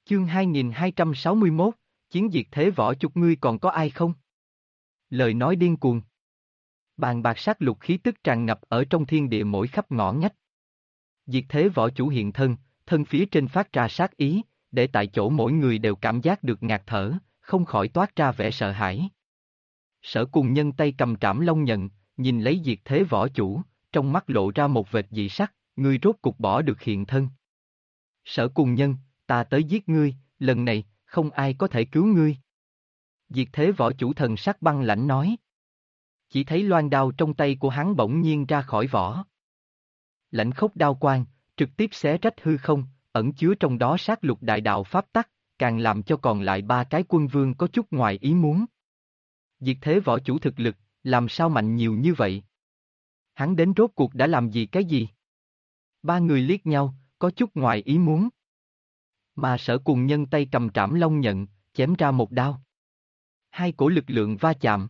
Chương 2261, Chiến diệt thế võ chục ngươi còn có ai không? Lời nói điên cuồng. Bàn bạc sát lục khí tức tràn ngập ở trong thiên địa mỗi khắp ngõ ngách. Diệt thế võ chủ hiện thân, thân phía trên phát ra sát ý, để tại chỗ mỗi người đều cảm giác được ngạt thở, không khỏi toát ra vẻ sợ hãi. Sở Cùng Nhân tay cầm trảm long nhận, nhìn lấy diệt thế võ chủ, trong mắt lộ ra một vệt dị sắc, ngươi rốt cục bỏ được hiện thân. Sở Cùng Nhân, ta tới giết ngươi, lần này, không ai có thể cứu ngươi. Diệt thế võ chủ thần sắc băng lãnh nói. Chỉ thấy loan đao trong tay của hắn bỗng nhiên ra khỏi vỏ. Lãnh khốc đao quang, trực tiếp xé rách hư không, ẩn chứa trong đó sát lục đại đạo pháp tắc, càng làm cho còn lại ba cái quân vương có chút ngoài ý muốn. Diệt thế võ chủ thực lực, làm sao mạnh nhiều như vậy? Hắn đến rốt cuộc đã làm gì cái gì? Ba người liếc nhau, có chút ngoài ý muốn. Mà Sở Cùng Nhân tay cầm trảm long nhận, chém ra một đao. Hai cổ lực lượng va chạm.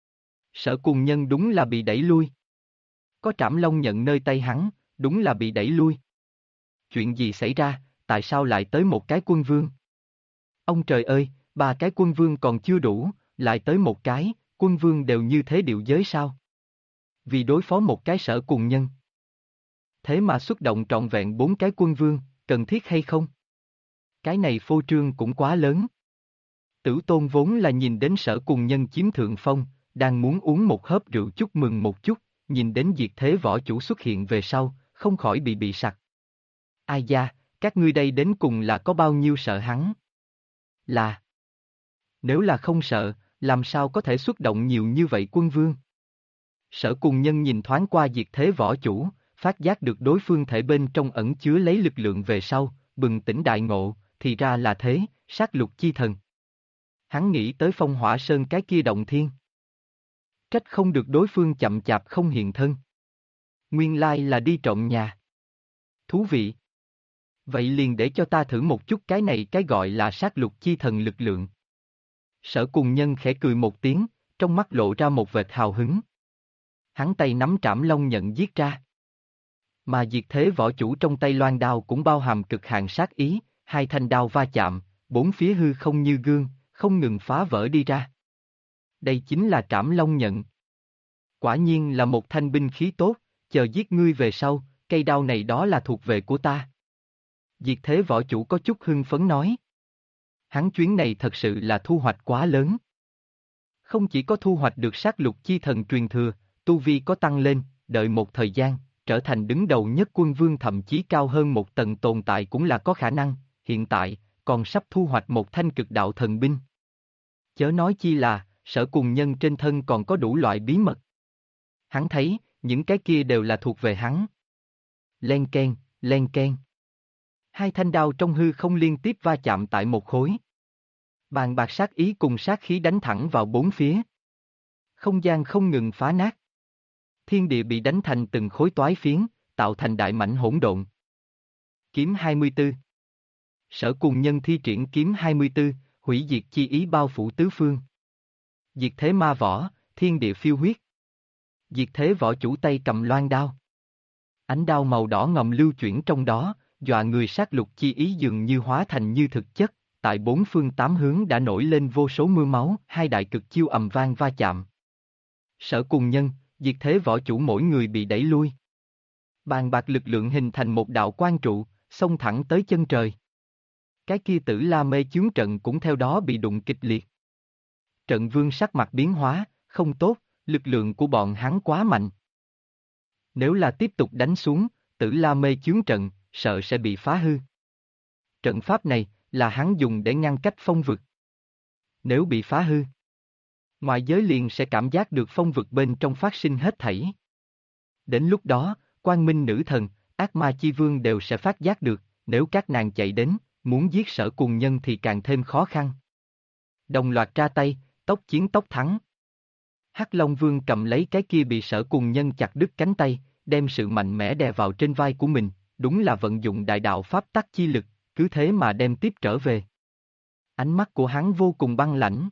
Sở Cùng Nhân đúng là bị đẩy lui. Có trảm long nhận nơi tay hắn, đúng là bị đẩy lui. Chuyện gì xảy ra, tại sao lại tới một cái quân vương? Ông trời ơi, ba cái quân vương còn chưa đủ, lại tới một cái, quân vương đều như thế điệu giới sao? Vì đối phó một cái Sở Cùng Nhân. Thế mà xuất động trọn vẹn bốn cái quân vương, cần thiết hay không? Cái này phô trương cũng quá lớn. Tử Tôn vốn là nhìn đến Sở Cùng Nhân chiếm thượng phong, đang muốn uống một hớp rượu chúc mừng một chút, nhìn đến diệt thế võ chủ xuất hiện về sau, không khỏi bị sặc. Ai da, các ngươi đây đến cùng là có bao nhiêu sợ hắn? Là. Nếu là không sợ, làm sao có thể xuất động nhiều như vậy quân vương? Sở Cùng Nhân nhìn thoáng qua diệt thế võ chủ, phát giác được đối phương thể bên trong ẩn chứa lấy lực lượng về sau, bừng tỉnh đại ngộ, thì ra là thế, sát lục chi thần. Hắn nghĩ tới Phong Hỏa Sơn cái kia động thiên. Trách không được đối phương chậm chạp không hiện thân. Nguyên lai là đi trộm nhà. Thú vị. Vậy liền để cho ta thử một chút cái này cái gọi là sát lục chi thần lực lượng. Sở Cùng Nhân khẽ cười một tiếng, trong mắt lộ ra một vệt hào hứng. Hắn tay nắm trảm long nhận giết ra. Mà diệt thế võ chủ trong tay loan đao cũng bao hàm cực hạn sát ý, hai thanh đao va chạm, bốn phía hư không như gương, không ngừng phá vỡ đi ra. Đây chính là trảm long nhận. Quả nhiên là một thanh binh khí tốt, chờ giết ngươi về sau, cây đao này đó là thuộc về của ta. Diệt thế võ chủ có chút hưng phấn nói. Hắn chuyến này thật sự là thu hoạch quá lớn. Không chỉ có thu hoạch được sát lục chi thần truyền thừa, tu vi có tăng lên, đợi một thời gian, trở thành đứng đầu nhất quân vương thậm chí cao hơn một tầng tồn tại cũng là có khả năng, hiện tại, còn sắp thu hoạch một thanh cực đạo thần binh. Chớ nói chi là, Sở Cùng Nhân trên thân còn có đủ loại bí mật. Hắn thấy, những cái kia đều là thuộc về hắn. Len keng, len keng. Hai thanh đao trong hư không liên tiếp va chạm tại một khối. Bàn bạc sát ý cùng sát khí đánh thẳng vào bốn phía. Không gian không ngừng phá nát. Thiên địa bị đánh thành từng khối toái phiến, tạo thành đại mảnh hỗn độn. Kiếm 24. Sở Cùng Nhân thi triển kiếm 24, hủy diệt chi ý bao phủ tứ phương. Diệt thế ma võ, thiên địa phiêu huyết. Diệt thế võ chủ tay cầm loan đao. Ánh đao màu đỏ ngòm lưu chuyển trong đó, dọa người sát lục chi ý dường như hóa thành như thực chất, tại bốn phương tám hướng đã nổi lên vô số mưa máu, hai đại cực chiêu ầm vang va chạm. Sở Cùng Nhân, diệt thế võ chủ mỗi người bị đẩy lui. Bàn bạc lực lượng hình thành một đạo quan trụ, xông thẳng tới chân trời. Cái kia Tử La Mê chướng trận cũng theo đó bị đụng kịch liệt. Trận vương sắc mặt biến hóa, không tốt, lực lượng của bọn hắn quá mạnh. Nếu là tiếp tục đánh xuống, Tử La Mê chướng trận, sợ sẽ bị phá hư. Trận pháp này, là hắn dùng để ngăn cách phong vực. Nếu bị phá hư, ngoại giới liền sẽ cảm giác được phong vực bên trong phát sinh hết thảy. Đến lúc đó, Quang Minh Nữ Thần, Ác Ma Chi Vương đều sẽ phát giác được, nếu các nàng chạy đến, muốn giết Sở Cùng Nhân thì càng thêm khó khăn. Đồng loạt ra tay, tốc chiến tốc thắng. Hắc Long Vương cầm lấy cái kia bị Sở Cùng Nhân chặt đứt cánh tay, đem sự mạnh mẽ đè vào trên vai của mình, đúng là vận dụng đại đạo pháp tắc chi lực, cứ thế mà đem tiếp trở về. Ánh mắt của hắn vô cùng băng lãnh,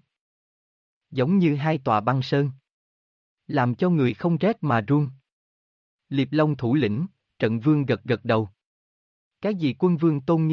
giống như hai tòa băng sơn, làm cho người không rét mà run. Liệp Long thủ lĩnh, Trận Vương gật gật đầu. Cái gì quân vương tôn nghiêm,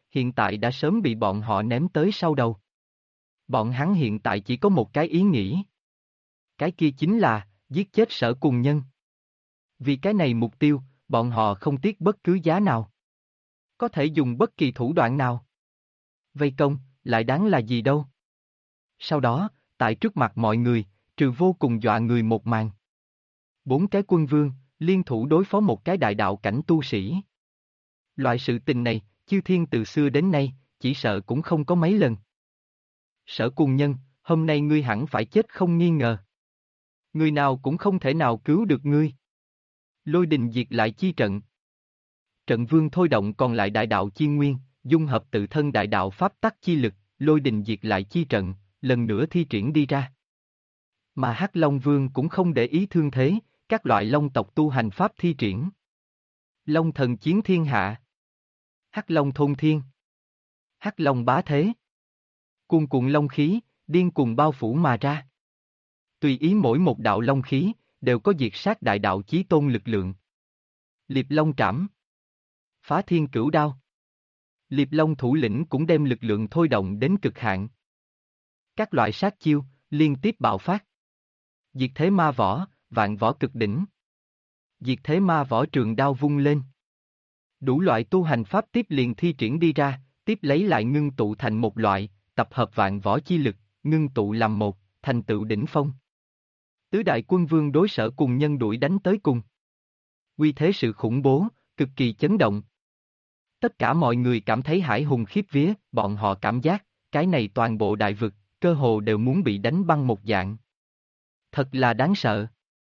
hiện tại đã sớm bị bọn họ ném tới sau đầu. Bọn hắn hiện tại chỉ có một cái ý nghĩ. Cái kia chính là, giết chết Sở Cùng Nhân. Vì cái này mục tiêu, bọn họ không tiếc bất cứ giá nào. Có thể dùng bất kỳ thủ đoạn nào. Vây công, lại đáng là gì đâu. Sau đó, tại trước mặt mọi người, trừ vô cùng dọa người một màn. 4 cái quân vương, liên thủ đối phó một cái đại đạo cảnh tu sĩ. Loại sự tình này, chư thiên từ xưa đến nay, chỉ sợ cũng không có mấy lần. Sở Cùng Nhân, hôm nay ngươi hẳn phải chết không nghi ngờ. Người nào cũng không thể nào cứu được ngươi. Lôi đình diệt lại chi trận. Trận vương thôi động còn lại đại đạo chi nguyên, dung hợp tự thân đại đạo pháp tắc chi lực, lôi đình diệt lại chi trận, lần nữa thi triển đi ra. Mà Hắc Long Vương cũng không để ý thương thế, các loại long tộc tu hành pháp thi triển. Long thần chiến thiên hạ. Hắc Long thôn thiên. Hắc Long bá thế. Cuồn cuộn long khí, điên cuồng bao phủ mà ra. Tùy ý mỗi một đạo long khí, đều có diệt sát đại đạo chí tôn lực lượng. Liệp Long trảm. Phá thiên cửu đao. Liệp Long thủ lĩnh cũng đem lực lượng thôi động đến cực hạn. Các loại sát chiêu, liên tiếp bạo phát. Diệt thế ma võ, vạn võ cực đỉnh. Diệt thế ma võ trường đao vung lên. Đủ loại tu hành pháp tiếp liền thi triển đi ra, tiếp lấy lại ngưng tụ thành một loại, tập hợp vạn võ chi lực, ngưng tụ làm một, thành tựu đỉnh phong. Tứ đại quân vương đối Sở Cùng Nhân đuổi đánh tới cùng. Uy thế sự khủng bố, cực kỳ chấn động. Tất cả mọi người cảm thấy hải hùng khiếp vía, bọn họ cảm giác, cái này toàn bộ đại vực, cơ hồ đều muốn bị đánh băng một dạng. Thật là đáng sợ.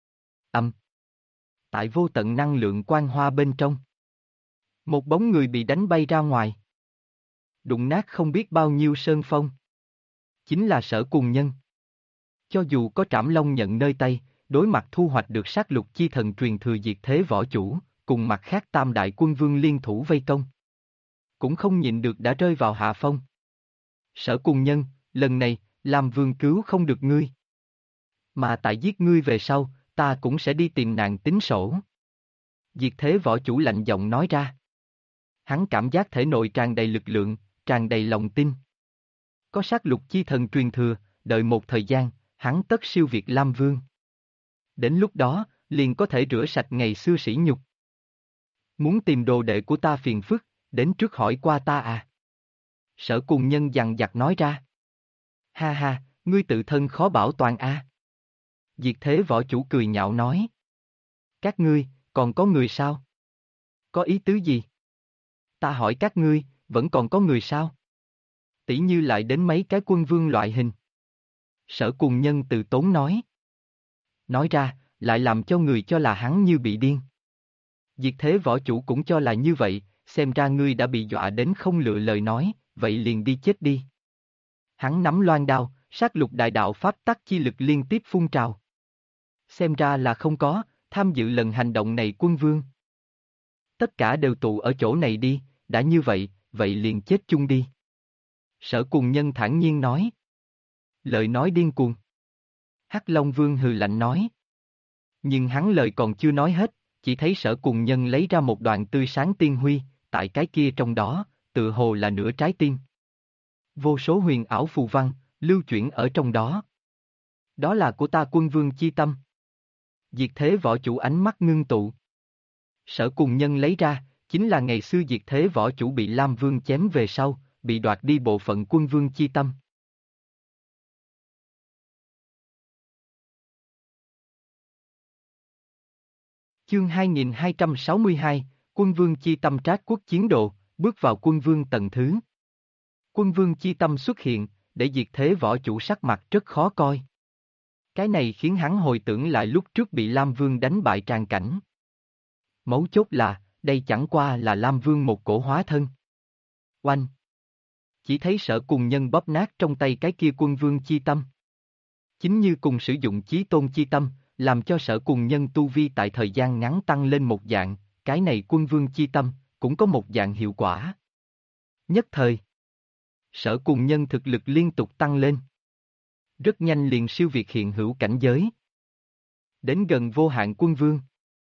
Tại vô tận năng lượng quang hoa bên trong. Một bóng người bị đánh bay ra ngoài. Đụng nát không biết bao nhiêu sơn phong. Chính là Sở Cùng Nhân. Cho dù có Trảm Long nhận nơi tay, đối mặt thu hoạch được sát lục chi thần truyền thừa diệt thế võ chủ, cùng mặt khác tam đại quân vương liên thủ vây công. Cũng không nhịn được đã rơi vào hạ phong. Sở Cùng Nhân, lần này, Lam Vương cứu không được ngươi. Mà tại giết ngươi về sau, ta cũng sẽ đi tìm nàng tính sổ. Diệt thế võ chủ lạnh giọng nói ra. Hắn cảm giác thể nội tràn đầy lực lượng, tràn đầy lòng tin. Có sát lục chi thần truyền thừa, đợi một thời gian, hắn tất siêu việt Lam Vương. Đến lúc đó, liền có thể rửa sạch ngày xưa sỉ nhục. Muốn tìm đồ đệ của ta phiền phức, đến trước hỏi qua ta à. Sở Cùng Nhân dằn dặt nói ra. Ha ha, ngươi tự thân khó bảo toàn a. Diệt thế võ chủ cười nhạo nói. Các ngươi, còn có người sao? Có ý tứ gì? Ta hỏi các ngươi, vẫn còn có người sao? Tỷ như lại đến mấy cái quân vương loại hình. Sở Cùng Nhân từ tốn nói. Nói ra, lại làm cho người cho là hắn như bị điên. Diệt thế võ chủ cũng cho là như vậy, xem ra ngươi đã bị dọa đến không lựa lời nói, vậy liền đi chết đi. Hắn nắm loan đao, sát lục đại đạo pháp tắc chi lực liên tiếp phun trào. Xem ra là không có, tham dự lần hành động này quân vương. Tất cả đều tụ ở chỗ này đi, đã như vậy, vậy liền chết chung đi. Sở Cùng Nhân thản nhiên nói. Lời nói điên cuồng. Hắc Long Vương hừ lạnh nói. Nhưng hắn lời còn chưa nói hết, chỉ thấy Sở Cùng Nhân lấy ra một đoạn tươi sáng tiên huy, tại cái kia trong đó, tự hồ là nửa trái tim. Vô số huyền ảo phù văn, lưu chuyển ở trong đó. Đó là của ta quân vương chi tâm. Diệt thế võ chủ ánh mắt ngưng tụ. Sở Cùng Nhân lấy ra, chính là ngày xưa diệt thế võ chủ bị Lam Vương chém về sau, bị đoạt đi bộ phận quân vương chi tâm. Chương 2262, Quân vương chi tâm trác quốc chiến độ, bước vào quân vương tầng thứ. Quân vương chi tâm xuất hiện, để diệt thế võ chủ sắc mặt rất khó coi. Cái này khiến hắn hồi tưởng lại lúc trước bị Lam Vương đánh bại tràn cảnh. Mấu chốt là, đây chẳng qua là Lam Vương một cổ hóa thân. Oanh! Chỉ thấy Sở Cùng Nhân bóp nát trong tay cái kia quân vương chi tâm. Chính như cùng sử dụng chí tôn chi tâm, làm cho Sở Cùng Nhân tu vi tại thời gian ngắn tăng lên một dạng, cái này quân vương chi tâm, cũng có một dạng hiệu quả. Nhất thời, Sở Cùng Nhân thực lực liên tục tăng lên. Rất nhanh liền siêu việt hiện hữu cảnh giới. Đến gần vô hạn quân vương.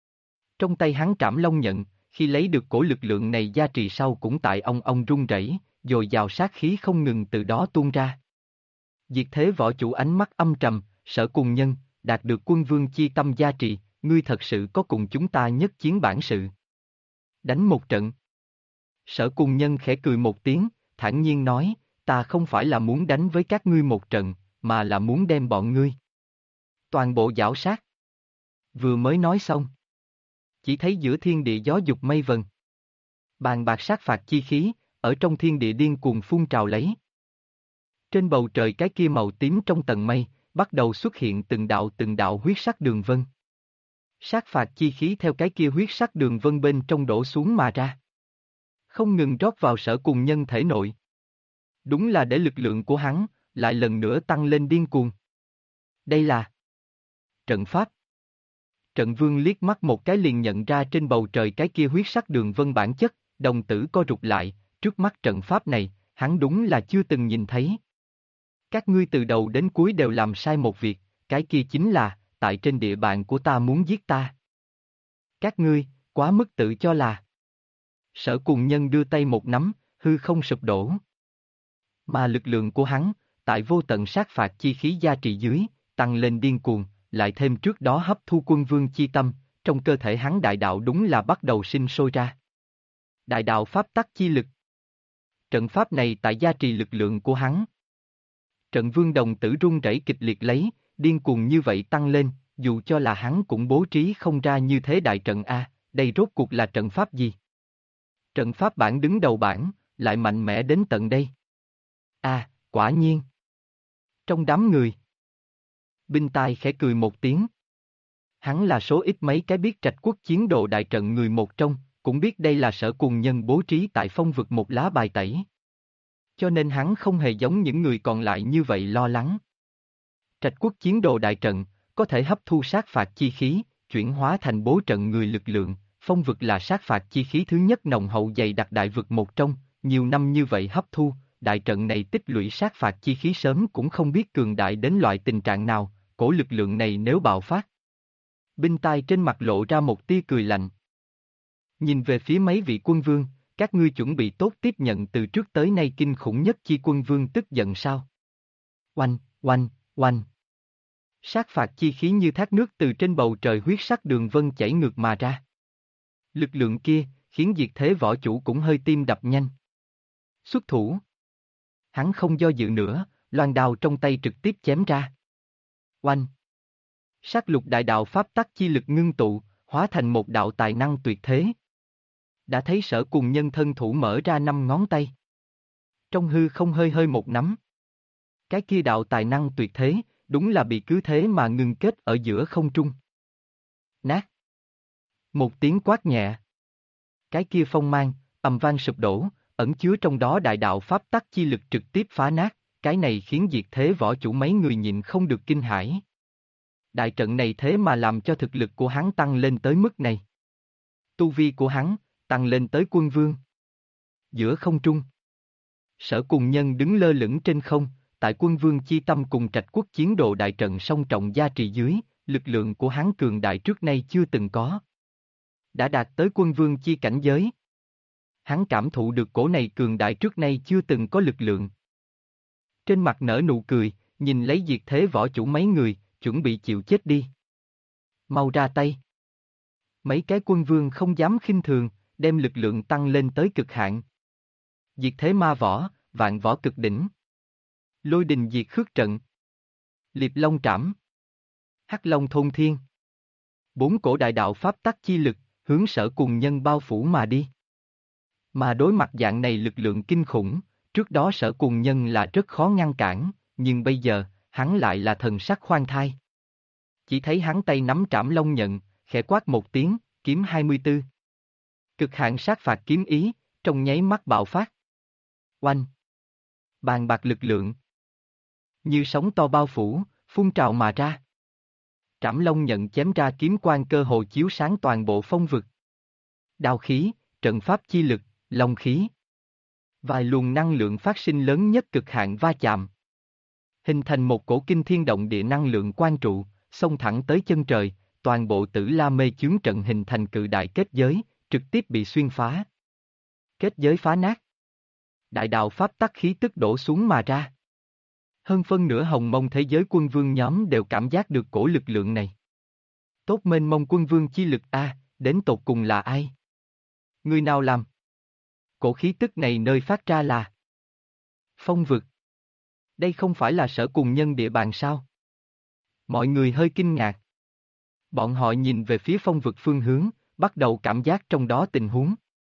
Trong tay hắn Trảm Long nhận, khi lấy được cổ lực lượng này gia trì sau cũng tại ông run rẩy, dồi dào sát khí không ngừng từ đó tuôn ra. Diệt Thế Võ Chủ ánh mắt âm trầm, Sở Cùng Nhân, đạt được quân vương chi tâm gia trì, ngươi thật sự có cùng chúng ta nhất chiến bản sự. Đánh một trận. Sở Cùng Nhân khẽ cười một tiếng, thản nhiên nói, ta không phải là muốn đánh với các ngươi một trận, mà là muốn đem bọn ngươi toàn bộ giảo sát. Vừa mới nói xong, chỉ thấy giữa thiên địa gió dục mây vần. Bàn bạc sát phạt chi khí, ở trong thiên địa điên cuồng phun trào lấy. Trên bầu trời cái kia màu tím trong tầng mây, bắt đầu xuất hiện từng đạo huyết sắc đường vân. Sát phạt chi khí theo cái kia huyết sắc đường vân bên trong đổ xuống mà ra. Không ngừng rót vào Sở Cùng Nhân thể nội. Đúng là để lực lượng của hắn, lại lần nữa tăng lên điên cuồng. Đây là trận pháp. Trận Vương liếc mắt một cái liền nhận ra trên bầu trời cái kia huyết sắc đường vân bản chất, đồng tử co rụt lại, trước mắt trận pháp này, hắn đúng là chưa từng nhìn thấy. Các ngươi từ đầu đến cuối đều làm sai một việc, cái kia chính là, tại trên địa bàn của ta muốn giết ta. Các ngươi, quá mức tự cho là. Sở Cùng Nhân đưa tay một nắm, hư không sụp đổ. Mà lực lượng của hắn, tại vô tận sát phạt chi khí gia trì dưới, tăng lên điên cuồng, lại thêm trước đó hấp thu quân vương chi tâm, trong cơ thể hắn đại đạo đúng là bắt đầu sinh sôi ra. Đại đạo pháp tắc chi lực. Trận pháp này tại gia trì lực lượng của hắn. Trận Vương đồng tử run rẩy kịch liệt lấy, điên cuồng như vậy tăng lên, dù cho là hắn cũng bố trí không ra như thế đại trận A, đây rốt cuộc là trận pháp gì? Trận pháp bản đứng đầu bảng, lại mạnh mẽ đến tận đây. Quả nhiên. Trong đám người, Binh Tai khẽ cười một tiếng. Hắn là số ít mấy cái biết Trạch Quốc chiến độ đại trận người một trong, cũng biết đây là Sở Cùng Nhân bố trí tại phong vực một lá bài tẩy. Cho nên hắn không hề giống những người còn lại như vậy lo lắng. Trạch Quốc chiến độ đại trận, có thể hấp thu sát phạt chi khí, chuyển hóa thành bố trận người lực lượng, phong vực là sát phạt chi khí thứ nhất nồng hậu dày đặc đại vực một trong, nhiều năm như vậy hấp thu, đại trận này tích lũy sát phạt chi khí sớm cũng không biết cường đại đến loại tình trạng nào, cổ lực lượng này nếu bạo phát. Binh Tai trên mặt lộ ra một tia cười lạnh. Nhìn về phía mấy vị quân vương, các ngươi chuẩn bị tốt tiếp nhận từ trước tới nay kinh khủng nhất chi quân vương tức giận sao? Oanh, oanh, oanh. Sát phạt chi khí như thác nước từ trên bầu trời huyết sắc đường vân chảy ngược mà ra. Lực lượng kia, khiến Diệt Thế Võ Chủ cũng hơi tim đập nhanh. Xuất thủ. Hắn không do dự nữa, loan đao trong tay trực tiếp chém ra. Oanh. Sát lục đại đạo pháp tắc chi lực ngưng tụ, hóa thành một đạo tài năng tuyệt thế. Đã thấy Sở Cùng Nhân thân thủ mở ra 5 ngón tay. Trong hư không hơi hơi một nắm. Cái kia đạo tài năng tuyệt thế, đúng là bị cứ thế mà ngưng kết ở giữa không trung. Nát. Một tiếng quát nhẹ. Cái kia phong mang, ầm vang sụp đổ, ẩn chứa trong đó đại đạo pháp tắc chi lực trực tiếp phá nát, cái này khiến Diệt Thế Võ Chủ mấy người nhịn không được kinh hãi. Đại trận này thế mà làm cho thực lực của hắn tăng lên tới mức này. Tu vi của hắn, tăng lên tới quân vương. Giữa không trung, Sở Cùng Nhân đứng lơ lửng trên không, tại quân vương chi tâm cùng Trạch Quốc chiến độ đại trận song trọng gia trì dưới, lực lượng của hắn cường đại trước nay chưa từng có. Đã đạt tới quân vương chi cảnh giới. Hắn cảm thụ được cổ này cường đại trước nay chưa từng có lực lượng. Trên mặt nở nụ cười, nhìn lấy Diệt Thế Võ Chủ mấy người, chuẩn bị chịu chết đi. Mau ra tay. Mấy cái quân vương không dám khinh thường, đem lực lượng tăng lên tới cực hạn. Diệt Thế Ma Võ, Vạn Võ Cực Đỉnh. Lôi Đình Diệt Khước Trận. Liệp Long Trảm. Hắc Long Thôn Thiên. 4 cổ đại đạo pháp tắc chi lực, hướng Sở Cùng Nhân bao phủ mà đi. Mà đối mặt dạng này lực lượng kinh khủng, trước đó Sở Cùng Nhân là rất khó ngăn cản, nhưng bây giờ, hắn lại là thần sắc khoan thai. Chỉ thấy hắn tay nắm trảm long nhận, khẽ quát một tiếng, kiếm 24. Cực hạn sát phạt kiếm ý, trong nháy mắt bạo phát. Oanh! Bàn bạc lực lượng. Như sóng to bao phủ, phun trào mà ra. Trảm long nhận chém ra kiếm quang cơ hồ chiếu sáng toàn bộ phong vực. Đao khí, trận pháp chi lực, long khí. Vài luồng năng lượng phát sinh lớn nhất cực hạn va chạm. Hình thành một cổ kinh thiên động địa năng lượng quan trụ, xông thẳng tới chân trời, toàn bộ Tử La Mê chướng trận hình thành cự đại kết giới, trực tiếp bị xuyên phá. Kết giới phá nát. Đại đạo pháp tắc khí tức đổ xuống mà ra. Hơn phân nửa hồng mông thế giới quân vương nhóm đều cảm giác được cổ lực lượng này. Tốt mênh mông quân vương chi lực a, đến tột cùng là ai? Người nào làm? Cổ khí tức này nơi phát ra là phong vực. Đây không phải là Sở Cùng Nhân địa bàn sao? Mọi người hơi kinh ngạc. Bọn họ nhìn về phía phong vực phương hướng, bắt đầu cảm giác trong đó tình huống.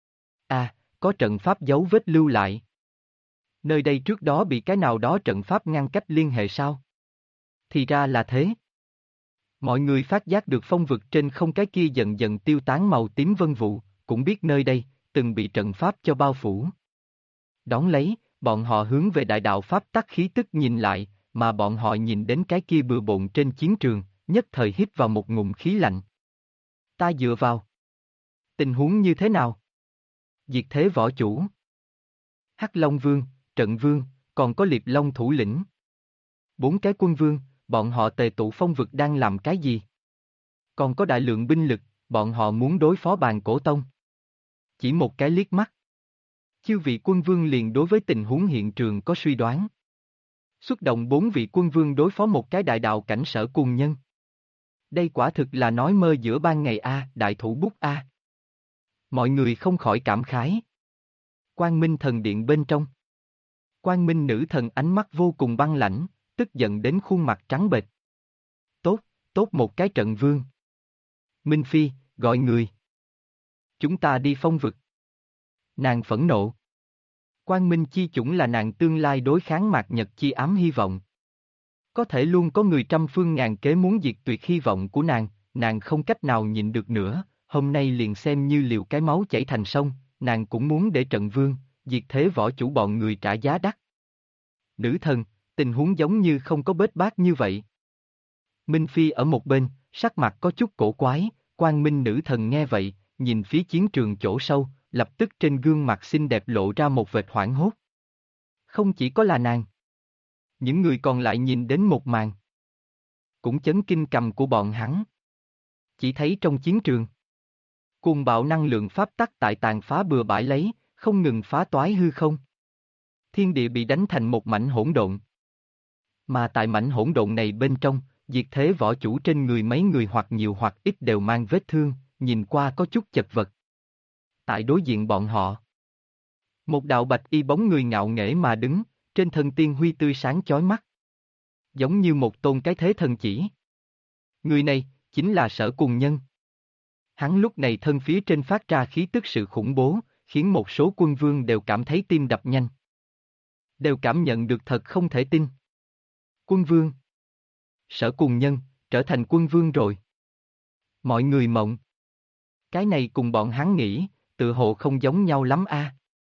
Có trận pháp dấu vết lưu lại. Nơi đây trước đó bị cái nào đó trận pháp ngăn cách liên hệ sao? Thì ra là thế. Mọi người phát giác được phong vực trên không cái kia dần dần tiêu tán màu tím vân vụ, cũng biết nơi đây, từng bị trận pháp cho bao phủ. Đón lấy, bọn họ hướng về đại đạo pháp tắc khí tức nhìn lại, mà bọn họ nhìn đến cái kia bừa bộn trên chiến trường, nhất thời hít vào một ngụm khí lạnh. Ta dựa vào. Tình huống như thế nào? Diệt thế võ chủ. Hắc Long Vương, Trận Vương, còn có Liệp Long thủ lĩnh. 4 cái quân vương, bọn họ tề tụ phong vực đang làm cái gì? Còn có đại lượng binh lực, bọn họ muốn đối phó Bàn Cổ Tông. Chỉ một cái liếc mắt. Chư vị quân vương liền đối với tình huống hiện trường có suy đoán. Xuất động 4 vị quân vương đối phó một cái đại đạo cảnh Sở Cùng Nhân. Đây quả thực là nói mơ giữa ban ngày a, đại thủ bút a. Mọi người không khỏi cảm khái. Quang Minh thần điện bên trong. Quang Minh nữ thần ánh mắt vô cùng băng lãnh, tức giận đến khuôn mặt trắng bệch. Tốt một cái Trận Vương. Minh Phi, gọi người. Chúng ta đi phong vực. Nàng phẫn nộ. Quang Minh chi chủng là nàng tương lai đối kháng Mạt Nhật chi ám hy vọng. Có thể luôn có người trăm phương ngàn kế muốn diệt tuyệt hy vọng của nàng không cách nào nhịn được nữa, hôm nay liền xem như liều cái máu chảy thành sông, nàng cũng muốn để Trận Vương, diệt thế võ chủ bọn người trả giá đắt. Nữ thần, tình huống giống như không có bết bát như vậy. Minh Phi ở một bên, sắc mặt có chút cổ quái, Quang Minh nữ thần nghe vậy, nhìn phía chiến trường chỗ sâu, lập tức trên gương mặt xinh đẹp lộ ra một vệt hoảng hốt. Không chỉ có là nàng. Những người còn lại nhìn đến một màn. Cũng chấn kinh cầm của bọn hắn. Chỉ thấy trong chiến trường. Cuồng bạo năng lượng pháp tắc tại tàn phá bừa bãi lấy, không ngừng phá toái hư không. Thiên địa bị đánh thành một mảnh hỗn độn. Mà tại mảnh hỗn độn này bên trong, diệt thế võ chủ trên người mấy người hoặc nhiều hoặc ít đều mang vết thương, nhìn qua có chút chật vật. Tại đối diện bọn họ. Một đạo bạch y bóng người ngạo nghễ mà đứng, trên thân tiên huy tươi sáng chói mắt. Giống như một tôn cái thế thần chỉ. Người này, chính là Sở Cùng Nhân. Hắn lúc này thân phía trên phát ra khí tức sự khủng bố, khiến một số quân vương đều cảm thấy tim đập nhanh. Đều cảm nhận được thật không thể tin. Quân vương. Sở Cùng Nhân, trở thành quân vương rồi. Mọi người mộng. Cái này cùng bọn hắn nghĩ, tự hồ không giống nhau lắm a.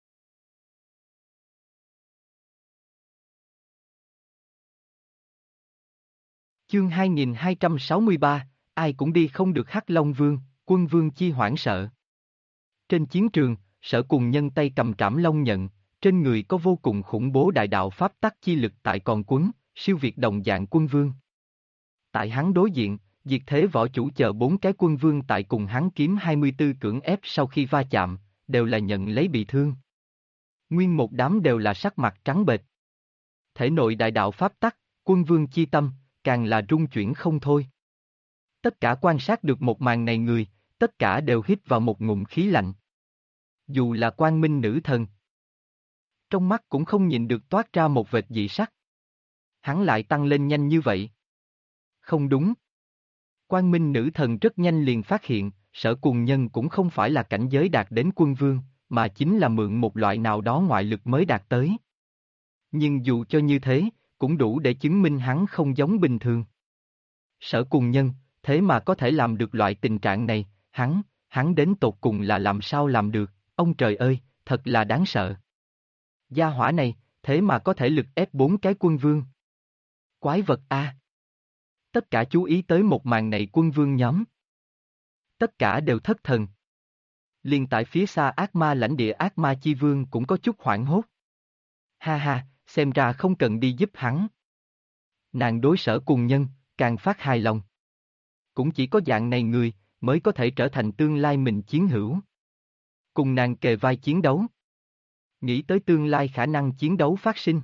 Chương 2263, ai cũng đi không được Hắc Long Vương, quân vương chi hoảng sợ. Trên chiến trường, Sở Cùng Nhân tay cầm trảm long nhận, trên người có vô cùng khủng bố đại đạo pháp tắc chi lực tại còn quấn, siêu việt đồng dạng quân vương. Tại hắn đối diện, diệt thế võ chủ chờ 4 cái quân vương tại cùng hắn kiếm 24 cưỡng ép sau khi va chạm, đều là nhận lấy bị thương. Nguyên một đám đều là sắc mặt trắng bệch. Thể nội đại đạo pháp tắc, quân vương chi tâm, càng là rung chuyển không thôi. Tất cả quan sát được một màn này người, tất cả đều hít vào một ngụm khí lạnh. Dù là Quang Minh nữ thần. Trong mắt cũng không nhịn được toát ra một vệt dị sắc. Hắn lại tăng lên nhanh như vậy. Không đúng. Quang Minh nữ thần rất nhanh liền phát hiện, Sở Cùng Nhân cũng không phải là cảnh giới đạt đến quân vương, mà chính là mượn một loại nào đó ngoại lực mới đạt tới. Nhưng dù cho như thế, cũng đủ để chứng minh hắn không giống bình thường. Sở Cùng Nhân, thế mà có thể làm được loại tình trạng này, hắn đến tột cùng là làm sao làm được, ông trời ơi, thật là đáng sợ. Gia hỏa này, thế mà có thể lực ép 4 cái quân vương. Quái vật a. Tất cả chú ý tới một màn này quân vương nhóm. Tất cả đều thất thần. Liền tại phía xa ác ma lãnh địa ác ma chi vương cũng có chút hoảng hốt. Ha ha, xem ra không cần đi giúp hắn. Nàng đối Sở Cùng Nhân, càng phát hài lòng. Cũng chỉ có dạng này người, mới có thể trở thành tương lai mình chiến hữu. Cùng nàng kề vai chiến đấu. Nghĩ tới tương lai khả năng chiến đấu phát sinh.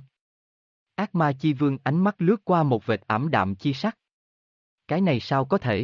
Ác ma chi vương ánh mắt lướt qua một vệt ảm đạm chi sắc. Cái này sao có thể?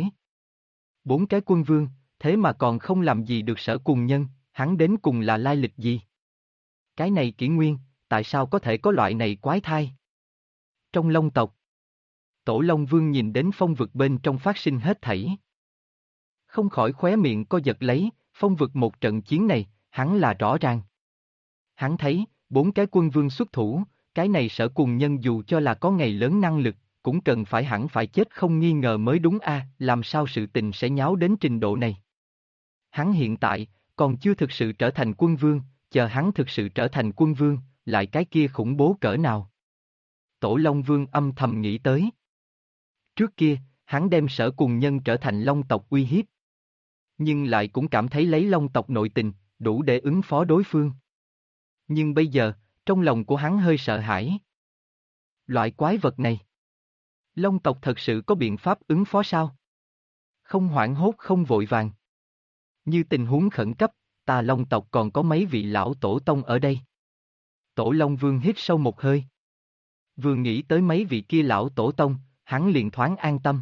4 cái quân vương, thế mà còn không làm gì được Sở Cùng Nhân, hắn đến cùng là lai lịch gì? Cái này kỷ nguyên, tại sao có thể có loại này quái thai? Trong Long tộc, Tổ Long Vương nhìn đến phong vực bên trong phát sinh hết thảy. Không khỏi khóe miệng co giật lấy, phong vực một trận chiến này, hắn là rõ ràng. Hắn thấy, 4 cái quân vương xuất thủ, cái này Sở Cùng Nhân dù cho là có ngày lớn năng lực, cũng cần phải hẳn phải chết không nghi ngờ mới đúng a, làm sao sự tình sẽ nháo đến trình độ này. Hắn hiện tại, còn chưa thực sự trở thành quân vương, chờ hắn thực sự trở thành quân vương, lại cái kia khủng bố cỡ nào. Tổ Long Vương âm thầm nghĩ tới. Trước kia, hắn đem Sở Cùng Nhân trở thành Long tộc uy hiếp. Nhưng lại cũng cảm thấy lấy Long tộc nội tình, đủ để ứng phó đối phương. Nhưng bây giờ, trong lòng của hắn hơi sợ hãi. Loại quái vật này. Long tộc thật sự có biện pháp ứng phó sao? Không hoảng hốt không vội vàng. Như tình huống khẩn cấp, ta Long tộc còn có mấy vị lão tổ tông ở đây. Tổ Long Vương hít sâu một hơi. Vừa nghĩ tới mấy vị kia lão tổ tông, hắn liền thoáng an tâm.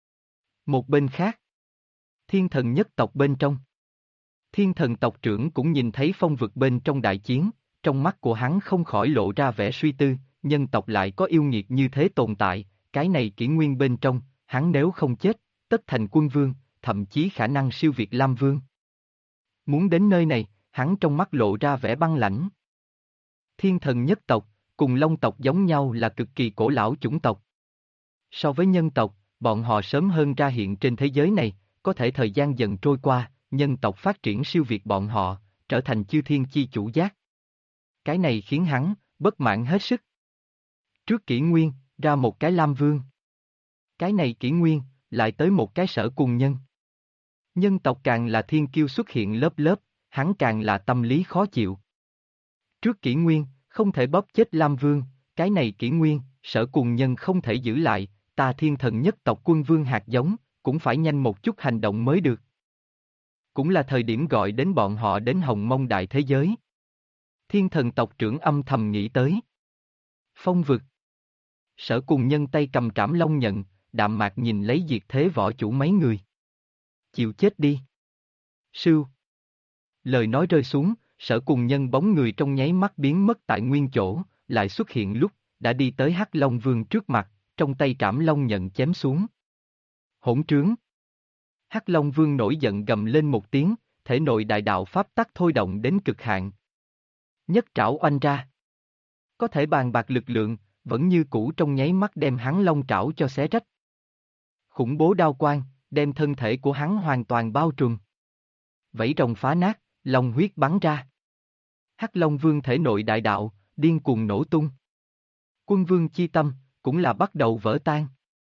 Một bên khác, Thiên Thần nhất tộc bên trong. Thiên Thần tộc trưởng cũng nhìn thấy phong vực bên trong đại chiến, trong mắt của hắn không khỏi lộ ra vẻ suy tư, nhân tộc lại có yêu nghiệt như thế tồn tại, cái này kỷ nguyên bên trong, hắn nếu không chết, tất thành quân vương, thậm chí khả năng siêu việt Lam Vương. Muốn đến nơi này, hắn trong mắt lộ ra vẻ băng lãnh. Thiên Thần nhất tộc, cùng Long tộc giống nhau là cực kỳ cổ lão chủng tộc. So với nhân tộc, bọn họ sớm hơn ra hiện trên thế giới này, có thể thời gian dần trôi qua, nhân tộc phát triển siêu việt bọn họ, trở thành chư thiên chi chủ giác. Cái này khiến hắn, bất mãn hết sức. Trước kỷ nguyên, ra một cái Lam Vương. Cái này kỷ nguyên, lại tới một cái Sở Cùng Nhân. Nhân tộc càng là thiên kiêu xuất hiện lớp lớp, hắn càng là tâm lý khó chịu. Trước kỷ nguyên, không thể bóp chết Lam Vương, cái này kỷ nguyên, Sở Cùng Nhân không thể giữ lại, ta Thiên Thần nhất tộc quân vương hạt giống, cũng phải nhanh một chút hành động mới được. Cũng là thời điểm gọi đến bọn họ đến Hồng Mông đại thế giới. Thiên Thần tộc trưởng âm thầm nghĩ tới. Phong vực. Sở Cùng Nhân tay cầm trảm long nhận, đạm mạc nhìn lấy diệt thế võ chủ mấy người. Chịu chết đi. Sưu. Lời nói rơi xuống, Sở Cùng Nhân bóng người trong nháy mắt biến mất tại nguyên chỗ, lại xuất hiện lúc, đã đi tới Hắc Long Vương trước mặt, trong tay trảm long nhận chém xuống. Hỗn trướng. Hắc Long Vương nổi giận gầm lên một tiếng, thể nội đại đạo pháp tắc thôi động đến cực hạn. Nhất trảo oanh ra. Có thể bàn bạc lực lượng, vẫn như cũ trong nháy mắt đem hắn long trảo cho xé rách. Khủng bố đao quang, đem thân thể của hắn hoàn toàn bao trùm. Vảy rồng phá nát, long huyết bắn ra. Hắc Long Vương thể nội đại đạo, điên cuồng nổ tung. Quân vương chi tâm, cũng là bắt đầu vỡ tan.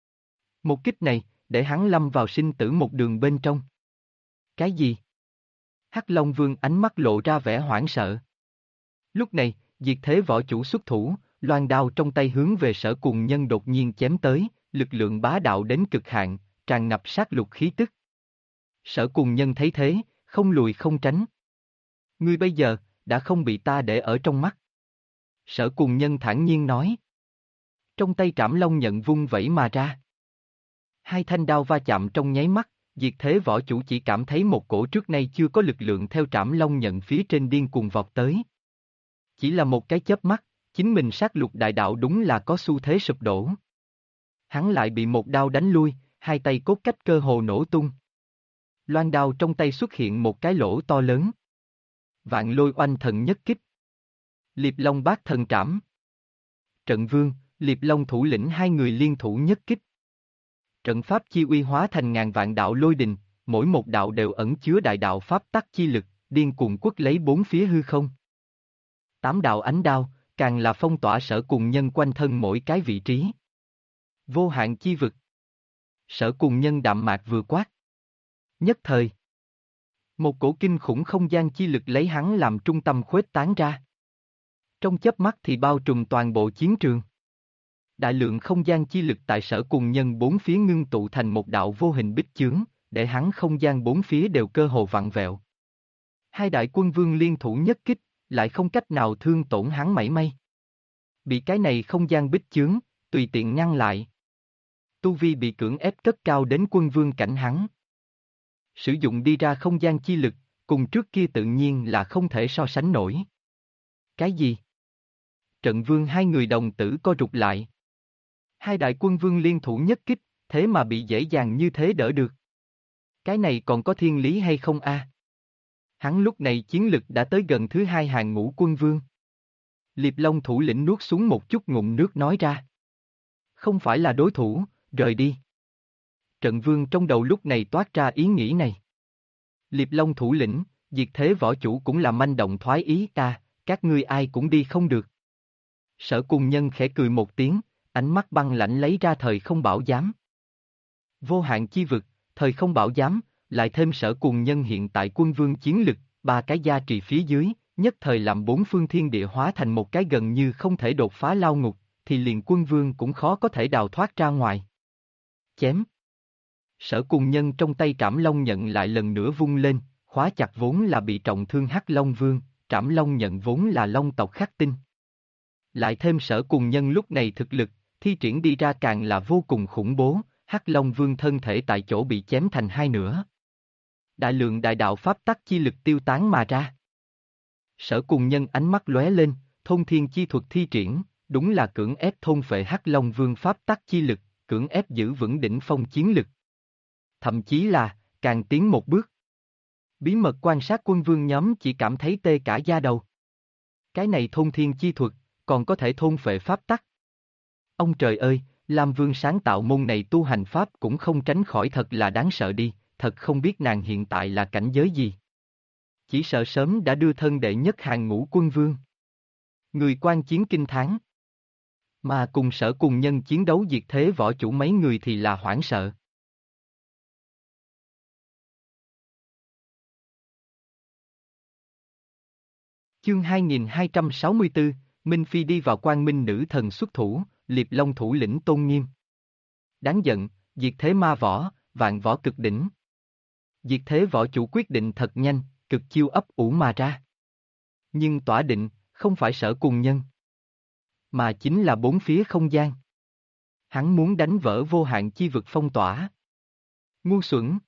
Một kích này, để hắn lâm vào sinh tử một đường bên trong. Cái gì? Hắc Long Vương ánh mắt lộ ra vẻ hoảng sợ. Lúc này, diệt thế võ chủ xuất thủ, loan đao trong tay hướng về Sở Cùng Nhân đột nhiên chém tới, lực lượng bá đạo đến cực hạn, tràn ngập sát lục khí tức. Sở Cùng Nhân thấy thế, không lùi không tránh. Ngươi bây giờ, đã không bị ta để ở trong mắt. Sở Cùng Nhân thản nhiên nói. Trong tay trảm long nhận vung vẩy mà ra. Hai thanh đao va chạm trong nháy mắt, diệt thế võ chủ chỉ cảm thấy một cổ trước nay chưa có lực lượng theo trảm long nhận phía trên điên cuồng vọt tới. Chỉ là một cái chớp mắt, chính mình sát lục đại đạo đúng là có xu thế sụp đổ. Hắn lại bị một đao đánh lui, hai tay cốt cách cơ hồ nổ tung. Loan đao trong tay xuất hiện một cái lỗ to lớn. Vạn Lôi Oanh Thần nhất kích. Liệp Long Bát Thần trảm. Trận Vương, Liệp Long thủ lĩnh hai người liên thủ nhất kích. Trận pháp chi uy hóa thành ngàn vạn đạo lôi đình, mỗi một đạo đều ẩn chứa đại đạo pháp tắc chi lực, điên cuồng quất lấy bốn phía hư không. 8 đạo ánh đao, càng là phong tỏa Sở Cùng Nhân quanh thân mỗi cái vị trí. Vô hạn chi vực. Sở Cùng Nhân đạm mạc vừa quát. Nhất thời, một cổ kinh khủng không gian chi lực lấy hắn làm trung tâm khuếch tán ra. Trong chớp mắt thì bao trùm toàn bộ chiến trường. Đại lượng không gian chi lực tại Sở Cùng Nhân bốn phía ngưng tụ thành một đạo vô hình bích chướng, để hắn không gian bốn phía đều cơ hồ vặn vẹo. Hai đại quân vương liên thủ nhất kích, lại không cách nào thương tổn hắn mảy may. Bị cái này không gian bích chướng, tùy tiện ngăn lại. Tu vi bị cưỡng ép cất cao đến quân vương cảnh hắn. Sử dụng đi ra không gian chi lực, cùng trước kia tự nhiên là không thể so sánh nổi. Cái gì? Trận vương hai người đồng tử co rụt lại. Hai đại quân vương liên thủ nhất kích, thế mà bị dễ dàng như thế đỡ được. Cái này còn có thiên lý hay không a? Hắn lúc này chiến lực đã tới gần thứ hai hàng ngũ quân vương. Liệp Long thủ lĩnh nuốt xuống một chút ngụm nước nói ra. Không phải là đối thủ, rời đi. Trận vương trong đầu lúc này toát ra ý nghĩ này. Liệp Long thủ lĩnh, diệt thế võ chủ cũng là manh động thoái ý ta, các ngươi ai cũng đi không được. Sở Cùng Nhân khẽ cười một tiếng, ánh mắt băng lãnh lấy ra thời không bảo giám. Vô hạn chi vực, thời không bảo giám, lại thêm Sở Cùng Nhân hiện tại quân vương chiến lực, ba cái gia trì phía dưới, nhất thời làm bốn phương thiên địa hóa thành một cái gần như không thể đột phá lao ngục, thì liền quân vương cũng khó có thể đào thoát ra ngoài. Chém. Sở Cùng Nhân trong tay Trảm Long nhận lại lần nữa vung lên, khóa chặt vốn là bị trọng thương Hắc Long Vương, Trảm Long nhận vốn là Long tộc khắc tinh. Lại thêm Sở Cùng Nhân lúc này thực lực, thi triển đi ra càng là vô cùng khủng bố, Hắc Long Vương thân thể tại chỗ bị chém thành hai nửa. Đại lượng đại đạo pháp tắc chi lực tiêu tán mà ra. Sở Cùng Nhân ánh mắt lóe lên, thôn thiên chi thuật thi triển, đúng là cưỡng ép thôn phệ Hắc Long Vương pháp tắc chi lực, cưỡng ép giữ vững đỉnh phong chiến lực. Thậm chí là, càng tiến một bước. Bí mật quan sát quân vương nhóm chỉ cảm thấy tê cả da đầu. Cái này thôn thiên chi thuật, còn có thể thôn phệ pháp tắc. Ông trời ơi, Lam Vương sáng tạo môn này tu hành pháp cũng không tránh khỏi thật là đáng sợ đi, thật không biết nàng hiện tại là cảnh giới gì. Chỉ sợ sớm đã đưa thân đệ nhất hàng ngũ quân vương. Người quan chiến kinh thán. Mà cùng Sở Cùng Nhân chiến đấu diệt thế võ chủ mấy người thì là hoảng sợ. Chương 2264, Minh Phi đi vào Quang Minh nữ thần xuất thủ, Liệp Long thủ lĩnh tôn nghiêm. Đáng giận, diệt thế ma võ, vạn võ cực đỉnh. Diệt thế võ chủ quyết định thật nhanh, cực chiêu ấp ủ mà ra. Nhưng tỏa định, không phải Sở Cùng Nhân, mà chính là bốn phía không gian. Hắn muốn đánh vỡ vô hạn chi vực phong tỏa. Ngu xuẩn.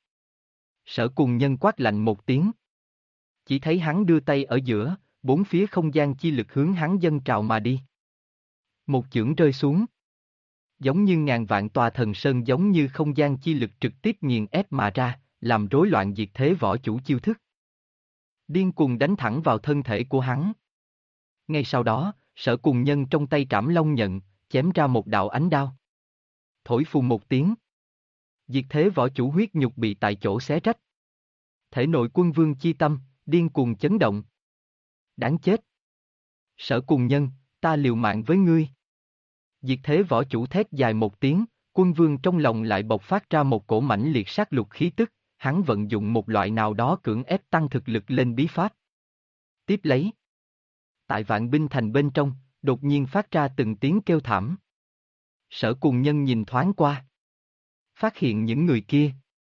Sở Cùng Nhân quát lạnh một tiếng. Chỉ thấy hắn đưa tay ở giữa, bốn phía không gian chi lực hướng hắn dâng trào mà đi. Một chưởng rơi xuống. Giống như ngàn vạn tòa thần sơn giống như không gian chi lực trực tiếp nghiền ép mà ra, làm rối loạn diệt thế võ chủ chiêu thức. Điên cuồng đánh thẳng vào thân thể của hắn. Ngay sau đó, Sở Cùng Nhân trong tay Trảm Long nhận, chém ra một đạo ánh đao. Thổi phù một tiếng. Diệt thế võ chủ huyết nhục bị tại chỗ xé rách. Thể nội quân vương chi tâm, điên cuồng chấn động. Đáng chết. Sở Cùng Nhân, ta liều mạng với ngươi. Diệt thế võ chủ thét dài một tiếng, quân vương trong lòng lại bộc phát ra một cổ mãnh liệt sát lục khí tức, hắn vận dụng một loại nào đó cưỡng ép tăng thực lực lên bí pháp. Tiếp lấy. Tại Vạn Binh Thành bên trong, đột nhiên phát ra từng tiếng kêu thảm. Sở Cùng Nhân nhìn thoáng qua. Phát hiện những người kia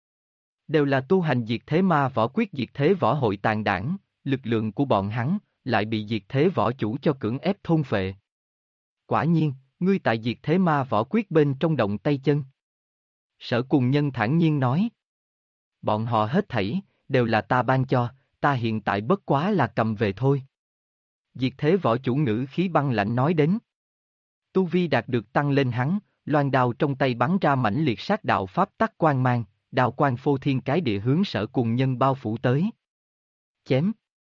đều là tu hành diệt thế ma võ quyết diệt thế võ hội tàn đảng, lực lượng của bọn hắn lại bị diệt thế võ chủ cho cưỡng ép thôn phệ. Quả nhiên, ngươi tại diệt thế ma võ quyết bên trong động tay chân. Sở Cùng Nhân thản nhiên nói. Bọn họ hết thảy, đều là ta ban cho, ta hiện tại bất quá là cầm về thôi. Diệt thế võ chủ ngữ khí băng lạnh nói đến. Tu vi đạt được tăng lên hắn, loan đao trong tay bắn ra mãnh liệt sát đạo pháp tắc quang mang, đao quang phô thiên cái địa hướng Sở Cùng Nhân bao phủ tới. Chém.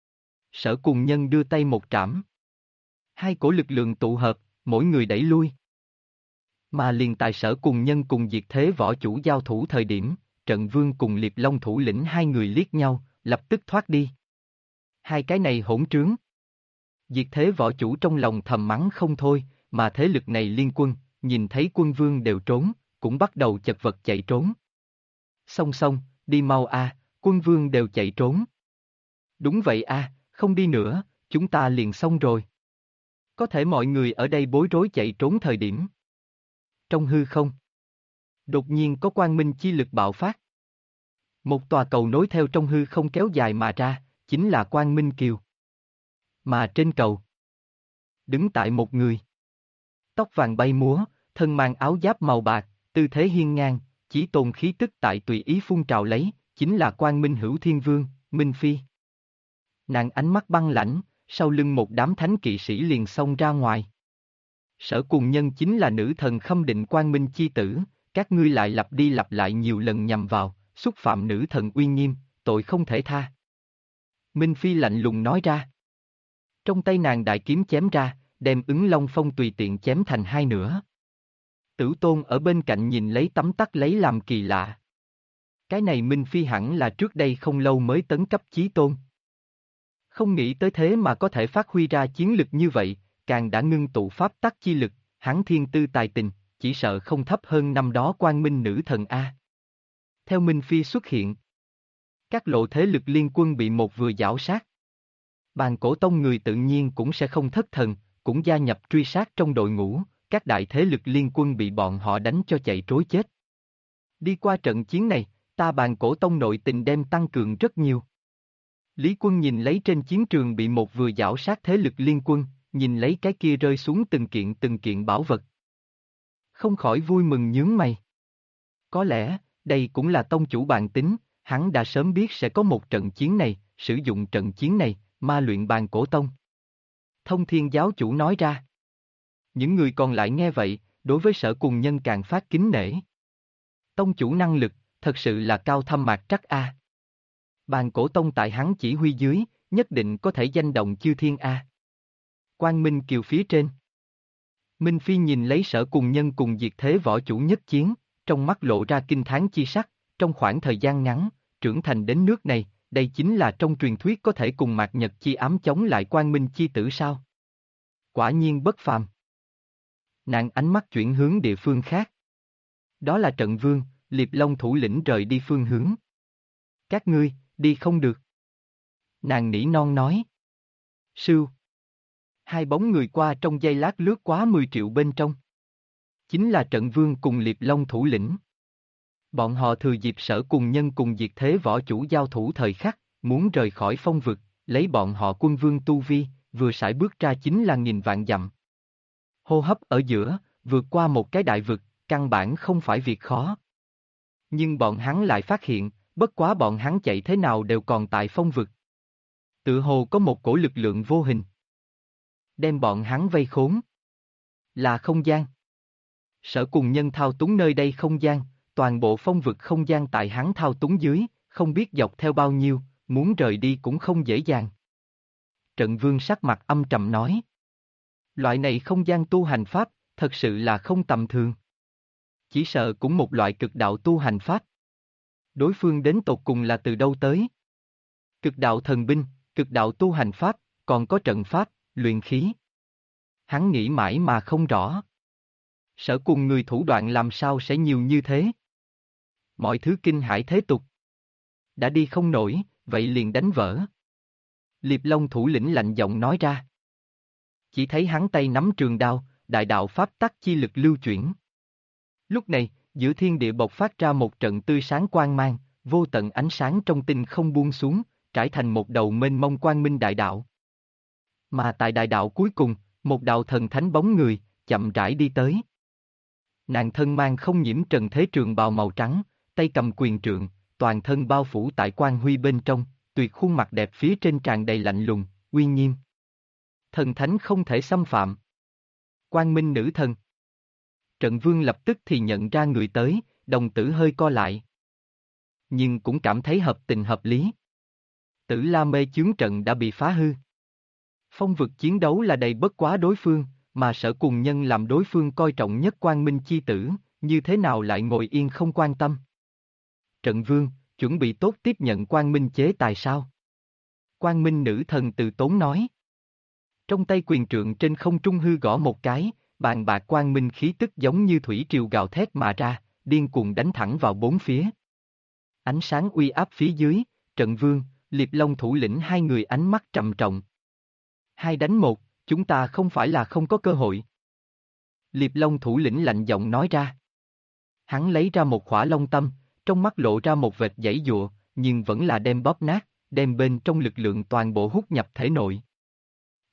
Sở Cùng Nhân đưa tay một trảm. Hai cổ lực lượng tụ hợp, mỗi người đẩy lui. Mà liền tại Sở Cùng Nhân cùng diệt thế võ chủ giao thủ thời điểm, Trận Vương cùng Liệp Long thủ lĩnh hai người liếc nhau, lập tức thoát đi. Hai cái này hỗn trướng. Diệt thế võ chủ trong lòng thầm mắng không thôi, mà thế lực này liên quân, nhìn thấy quân vương đều trốn, cũng bắt đầu chật vật chạy trốn. Song song, đi mau a, quân vương đều chạy trốn. Đúng vậy a, không đi nữa, chúng ta liền xong rồi. Có thể mọi người ở đây bối rối chạy trốn thời điểm. Trong hư không, đột nhiên có quang minh chi lực bạo phát. Một tòa cầu nối theo trong hư không kéo dài mà ra, chính là Quang Minh Kiều. Mà trên cầu, đứng tại một người. Tóc vàng bay múa, thân mang áo giáp màu bạc, tư thế hiên ngang, chí tôn khí tức tại tùy ý phun trào lấy, chính là Quang Minh Hữu Thiên Vương, Minh Phi. Nàng ánh mắt băng lãnh, sau lưng một đám thánh kỵ sĩ liền xông ra ngoài. Sở Cùng Nhân chính là nữ thần Khâm Định Quang Minh chi tử, các ngươi lại lặp đi lặp lại nhiều lần nhằm vào, xúc phạm nữ thần uy nghiêm, tội không thể tha. Minh Phi lạnh lùng nói ra. Trong tay nàng đại kiếm chém ra, đem ứng long phong tùy tiện chém thành hai nửa. Tử Tôn ở bên cạnh nhìn lấy tấm tắc lấy làm kỳ lạ. Cái này Minh Phi hẳn là trước đây không lâu mới tấn cấp chí tôn. Không nghĩ tới thế mà có thể phát huy ra chiến lực như vậy, càng đã ngưng tụ pháp tắc chi lực, hắn thiên tư tài tình, chỉ sợ không thấp hơn năm đó Quang Minh nữ thần A. Theo Minh Phi xuất hiện, các lộ thế lực liên quân bị một vừa giảo sát. Bàn cổ tông người tự nhiên cũng sẽ không thất thần, cũng gia nhập truy sát trong đội ngũ, các đại thế lực liên quân bị bọn họ đánh cho chạy trối chết. Đi qua trận chiến này, ta bàn cổ tông nội tình đem tăng cường rất nhiều. Lý Quân nhìn lấy trên chiến trường bị một vừa giảo sát thế lực liên quân, nhìn lấy cái kia rơi xuống từng kiện bảo vật. Không khỏi vui mừng nhướng mày. Có lẽ, đây cũng là tông chủ bàn tính, hắn đã sớm biết sẽ có một trận chiến này, sử dụng trận chiến này, ma luyện bàn cổ tông. Thông Thiên giáo chủ nói ra. Những người còn lại nghe vậy, đối với Sở Cùng Nhân càng phát kính nể. Tông chủ năng lực, thật sự là cao thâm mạc trắc a. Bàn cổ tông tại hắn chỉ huy dưới, nhất định có thể danh động chư thiên a. Quang Minh Kiều phía trên. Minh Phi nhìn lấy Sở Cùng Nhân cùng diệt thế võ chủ nhất chiến, trong mắt lộ ra kinh thán chi sắc, trong khoảng thời gian ngắn, trưởng thành đến nước này, đây chính là trong truyền thuyết có thể cùng Mạc Nhật chi ám chống lại Quang Minh chi tử sao? Quả nhiên bất phàm. Nàng ánh mắt chuyển hướng địa phương khác. Đó là Trận Vương, Liệp Long thủ lĩnh rời đi phương hướng. Các ngươi, đi không được. Nàng nỉ non nói. Sưu. Hai bóng người qua trong giây lát lướt quá 10 triệu bên trong. Chính là Trận Vương cùng Liệp Long thủ lĩnh. Bọn họ thừa dịp Sở Cùng Nhân cùng diệt thế võ chủ giao thủ thời khắc, muốn rời khỏi phong vực, lấy bọn họ quân vương tu vi, vừa sải bước ra chính là nghìn vạn dặm. Hô hấp ở giữa, vượt qua một cái đại vực, căn bản không phải việc khó. Nhưng bọn hắn lại phát hiện, bất quá bọn hắn chạy thế nào đều còn tại phong vực. Tự hồ có một cổ lực lượng vô hình. Đem bọn hắn vây khốn. Là không gian. Sở Cùng Nhân thao túng nơi đây không gian, toàn bộ phong vực không gian tại hắn thao túng dưới, không biết dọc theo bao nhiêu, muốn rời đi cũng không dễ dàng. Trận Vương sắc mặt âm trầm nói. Loại này không gian tu hành pháp, thật sự là không tầm thường. Chỉ sợ cũng một loại cực đạo tu hành pháp. Đối phương đến tột cùng là từ đâu tới? Cực đạo thần binh, cực đạo tu hành pháp, còn có trận pháp, luyện khí. Hắn nghĩ mãi mà không rõ. Sở cùng người thủ đoạn làm sao sẽ nhiều như thế? Mọi thứ kinh hãi thế tục. Đã đi không nổi, vậy liền đánh vỡ. Liệp Long thủ lĩnh lạnh giọng nói ra. Chỉ thấy hắn tay nắm trường đao, đại đạo pháp tắc chi lực lưu chuyển. Lúc này, giữa thiên địa bộc phát ra một trận tươi sáng quang mang, vô tận ánh sáng trong tinh không buông xuống, trải thành một đầu mênh mông quang minh đại đạo. Mà tại đại đạo cuối cùng, một đạo thần thánh bóng người, chậm rãi đi tới. Nàng thân mang không nhiễm trần thế trường bào màu trắng, tay cầm quyền trượng, toàn thân bao phủ tại quang huy bên trong, tuyệt khuôn mặt đẹp phía trên tràn đầy lạnh lùng, uy nghiêm. Thần thánh không thể xâm phạm. Quang Minh nữ thần. Trận Vương lập tức thì nhận ra người tới, đồng tử hơi co lại. Nhưng cũng cảm thấy hợp tình hợp lý. Tử La Mê chướng trận đã bị phá hư. Phong vực chiến đấu là đầy bất quá đối phương, mà Sở Cùng Nhân làm đối phương coi trọng nhất Quang Minh chi tử, như thế nào lại ngồi yên không quan tâm. Trận Vương, chuẩn bị tốt tiếp nhận Quang Minh chế tài sao? Quang Minh nữ thần từ tốn nói. Trong tay quyền trượng trên không trung hư gõ một cái, bàn bạc quang minh khí tức giống như thủy triều gào thét mà ra, điên cuồng đánh thẳng vào bốn phía. Ánh sáng uy áp phía dưới, Trận Vương, Liệp Long thủ lĩnh hai người ánh mắt trầm trọng. Hai đánh một, chúng ta không phải là không có cơ hội. Liệp Long thủ lĩnh lạnh giọng nói ra. Hắn lấy ra một khỏa long tâm, trong mắt lộ ra một vệt giãy giụa, nhưng vẫn là đem bóp nát, đem bên trong lực lượng toàn bộ hút nhập thể nội.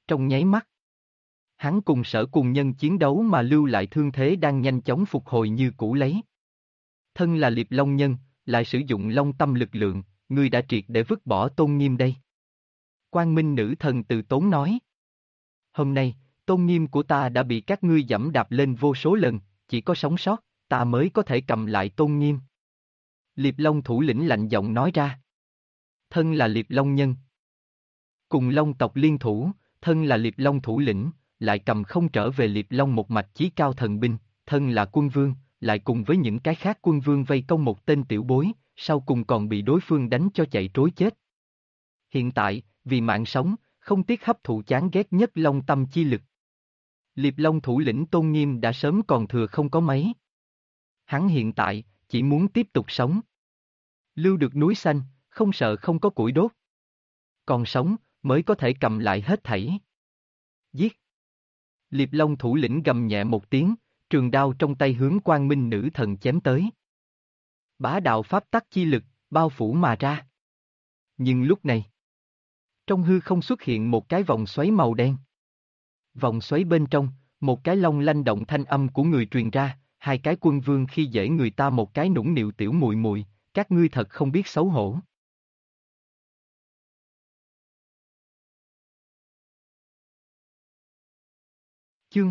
Trong nháy mắt, hắn cùng Sở Cùng Nhân chiến đấu mà lưu lại thương thế đang nhanh chóng phục hồi như cũ lấy. Thân là Liệp Long Nhân, lại sử dụng Long Tâm lực lượng, ngươi đã triệt để vứt bỏ tôn nghiêm đây. Quang Minh Nữ Thần từ tốn nói. Hôm nay, tôn nghiêm của ta đã bị các ngươi giẫm đạp lên vô số lần, chỉ có sống sót, ta mới có thể cầm lại tôn nghiêm. Liệp Long thủ lĩnh lạnh giọng nói ra. Thân là Liệp Long Nhân. Cùng Long tộc liên thủ, thân là Liệp Long thủ lĩnh, lại cầm không trở về Liệp Long một mạch chí cao thần binh, thân là quân vương, lại cùng với những cái khác quân vương vây công một tên tiểu bối, sau cùng còn bị đối phương đánh cho chạy trối chết. Hiện tại, vì mạng sống, không tiếc hấp thụ chán ghét nhất Long tâm chi lực. Liệp Long thủ lĩnh tôn nghiêm đã sớm còn thừa không có mấy. Hắn hiện tại, chỉ muốn tiếp tục sống. Lưu được núi xanh, không sợ không có củi đốt. Còn sống, mới có thể cầm lại hết thảy. Giết! Liệp Long thủ lĩnh gầm nhẹ một tiếng, trường đao trong tay hướng Quang Minh Nữ Thần chém tới. Bá đạo pháp tắc chi lực, bao phủ mà ra. Nhưng lúc này, trong hư không xuất hiện một cái vòng xoáy màu đen. Vòng xoáy bên trong, một cái long lanh động thanh âm của người truyền ra, hai cái quân vương khi dễ người ta một cái nũng nịu tiểu muội muội, các ngươi thật không biết xấu hổ. Chương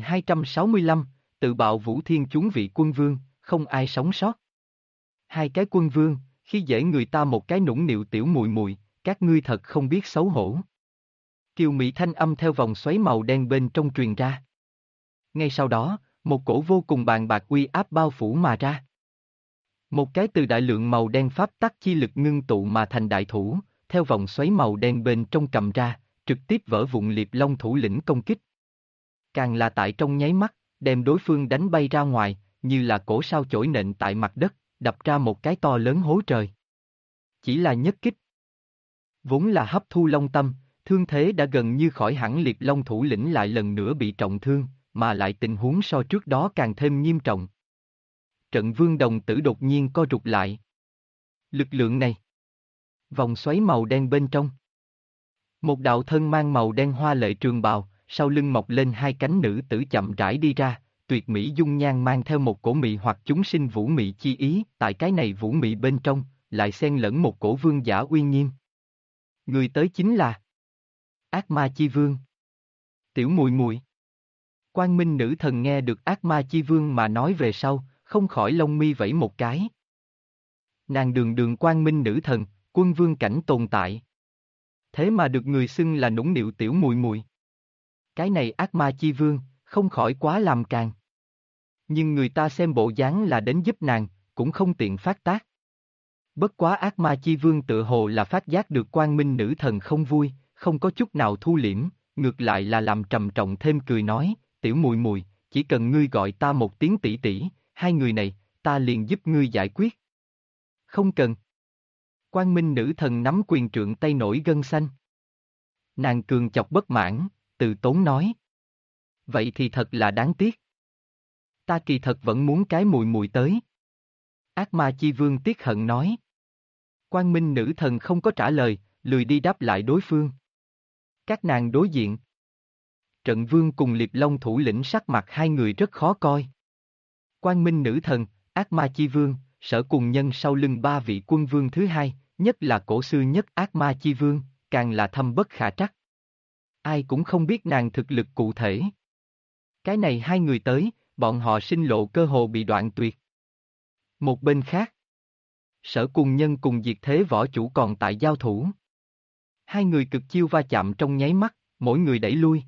2265, tự bạo Vũ Thiên chúng vị quân vương, không ai sống sót. Hai cái quân vương, khi dễ người ta một cái nũng nịu tiểu muội muội, các ngươi thật không biết xấu hổ. Kiều Mỹ thanh âm theo vòng xoáy màu đen bên trong truyền ra. Ngay sau đó, một cổ vô cùng bàng bạc uy áp bao phủ mà ra. Một cái từ đại lượng màu đen pháp tắc chi lực ngưng tụ mà thành đại thủ, theo vòng xoáy màu đen bên trong cầm ra, trực tiếp vỡ vụn Liệp Long thủ lĩnh công kích. Càng là tại trong nháy mắt, đem đối phương đánh bay ra ngoài, như là cổ sao chổi nện tại mặt đất, đập ra một cái to lớn hố trời. Chỉ là nhất kích. Vốn là hấp thu long tâm, thương thế đã gần như khỏi hẳn Liệp Long thủ lĩnh lại lần nữa bị trọng thương, mà lại tình huống so trước đó càng thêm nghiêm trọng. Trận Vương đồng tử đột nhiên co rụt lại. Lực lượng này. Vòng xoáy màu đen bên trong. Một đạo thân mang màu đen hoa lệ trường bào, sau lưng mọc lên hai cánh nữ tử chậm rãi đi ra, tuyệt mỹ dung nhan mang theo một cổ mị hoặc chúng sinh vũ mị chi ý, tại cái này vũ mị bên trong, lại xen lẫn một cổ vương giả uy nghiêm. Người tới chính là Ác Ma Chi Vương. Tiểu muội muội. Quang Minh Nữ Thần nghe được Ác Ma Chi Vương mà nói về sau, không khỏi lông mi vẫy một cái. Nàng đường đường Quang Minh Nữ Thần, quân vương cảnh tồn tại. Thế mà được người xưng là nũng nịu tiểu muội muội. Cái này Ác Ma Chi Vương, không khỏi quá làm càng. Nhưng người ta xem bộ dáng là đến giúp nàng, cũng không tiện phát tác. Bất quá Ác Ma Chi Vương tự hồ là phát giác được Quang Minh Nữ Thần không vui, không có chút nào thu liễm, ngược lại là làm trầm trọng thêm cười nói, tiểu muội muội, chỉ cần ngươi gọi ta một tiếng tỷ tỷ, hai người này, ta liền giúp ngươi giải quyết. Không cần. Quang Minh Nữ Thần nắm quyền trượng tay nổi gân xanh. Nàng cường chọc bất mãn, từ tốn nói. Vậy thì thật là đáng tiếc. Ta kỳ thật vẫn muốn cái muội muội tới. Ác Ma Chi Vương tiếc hận nói. Quang Minh Nữ Thần không có trả lời, lười đi đáp lại đối phương. Các nàng đối diện. Trận Vương cùng Liệp Long thủ lĩnh sắc mặt hai người rất khó coi. Quang Minh Nữ Thần, Ác Ma Chi Vương, Sở Cùng Nhân sau lưng ba vị quân vương thứ hai, nhất là cổ sư nhất Ác Ma Chi Vương, càng là thâm bất khả trắc. Ai cũng không biết nàng thực lực cụ thể. Cái này hai người tới, bọn họ sinh lộ cơ hồ bị đoạn tuyệt. Một bên khác, Sở Cùng Nhân cùng Diệt Thế võ chủ còn tại giao thủ. Hai người cực chiêu va chạm trong nháy mắt, mỗi người đẩy lui.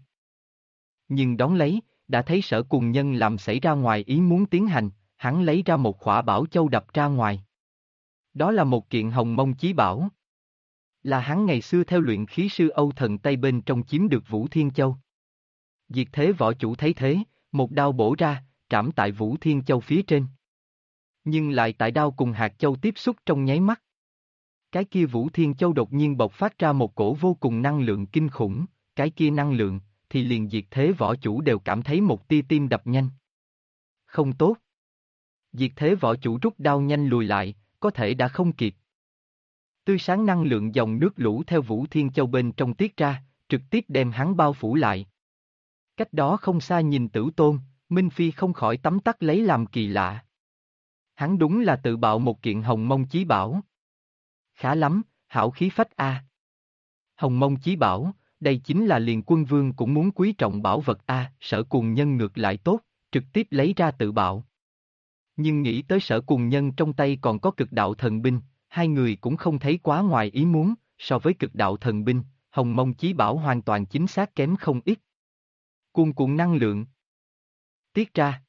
Nhưng đón lấy, đã thấy Sở Cùng Nhân làm xảy ra ngoài ý muốn tiến hành, hắn lấy ra một khỏa bảo châu đập ra ngoài. Đó là một kiện hồng mông chí bảo. Là hắn ngày xưa theo luyện khí sư Âu Thần Tây bên trong chiếm được Vũ Thiên Châu. Diệt Thế võ chủ thấy thế, một đao bổ ra, trảm tại Vũ Thiên Châu phía trên. Nhưng lại tại đao cùng hạt châu tiếp xúc trong nháy mắt. Cái kia Vũ Thiên Châu đột nhiên bộc phát ra một cổ vô cùng năng lượng kinh khủng, cái kia năng lượng, thì liền Diệt Thế võ chủ đều cảm thấy một tia tim đập nhanh. Không tốt. Diệt Thế võ chủ rút đao nhanh lùi lại, có thể đã không kịp. Tươi sáng năng lượng dòng nước lũ theo Vũ Thiên Châu bên trong tiết ra, trực tiếp đem hắn bao phủ lại. Cách đó không xa nhìn Tửu Tôn, Minh Phi không khỏi tấm tắc lấy làm kỳ lạ. Hắn đúng là tự bạo một kiện hồng mông chí bảo. Khá lắm, hảo khí phách a. Hồng mông chí bảo, đây chính là liền quân vương cũng muốn quý trọng bảo vật a. Sở Cùng Nhân ngược lại tốt, trực tiếp lấy ra tự bạo. Nhưng nghĩ tới Sở Cùng Nhân trong tay còn có cực đạo thần binh, hai người cũng không thấy quá ngoài ý muốn, so với cực đạo thần binh, hồng mông chí bảo hoàn toàn chính xác kém không ít. Cuồn cuộn năng lượng tiết ra.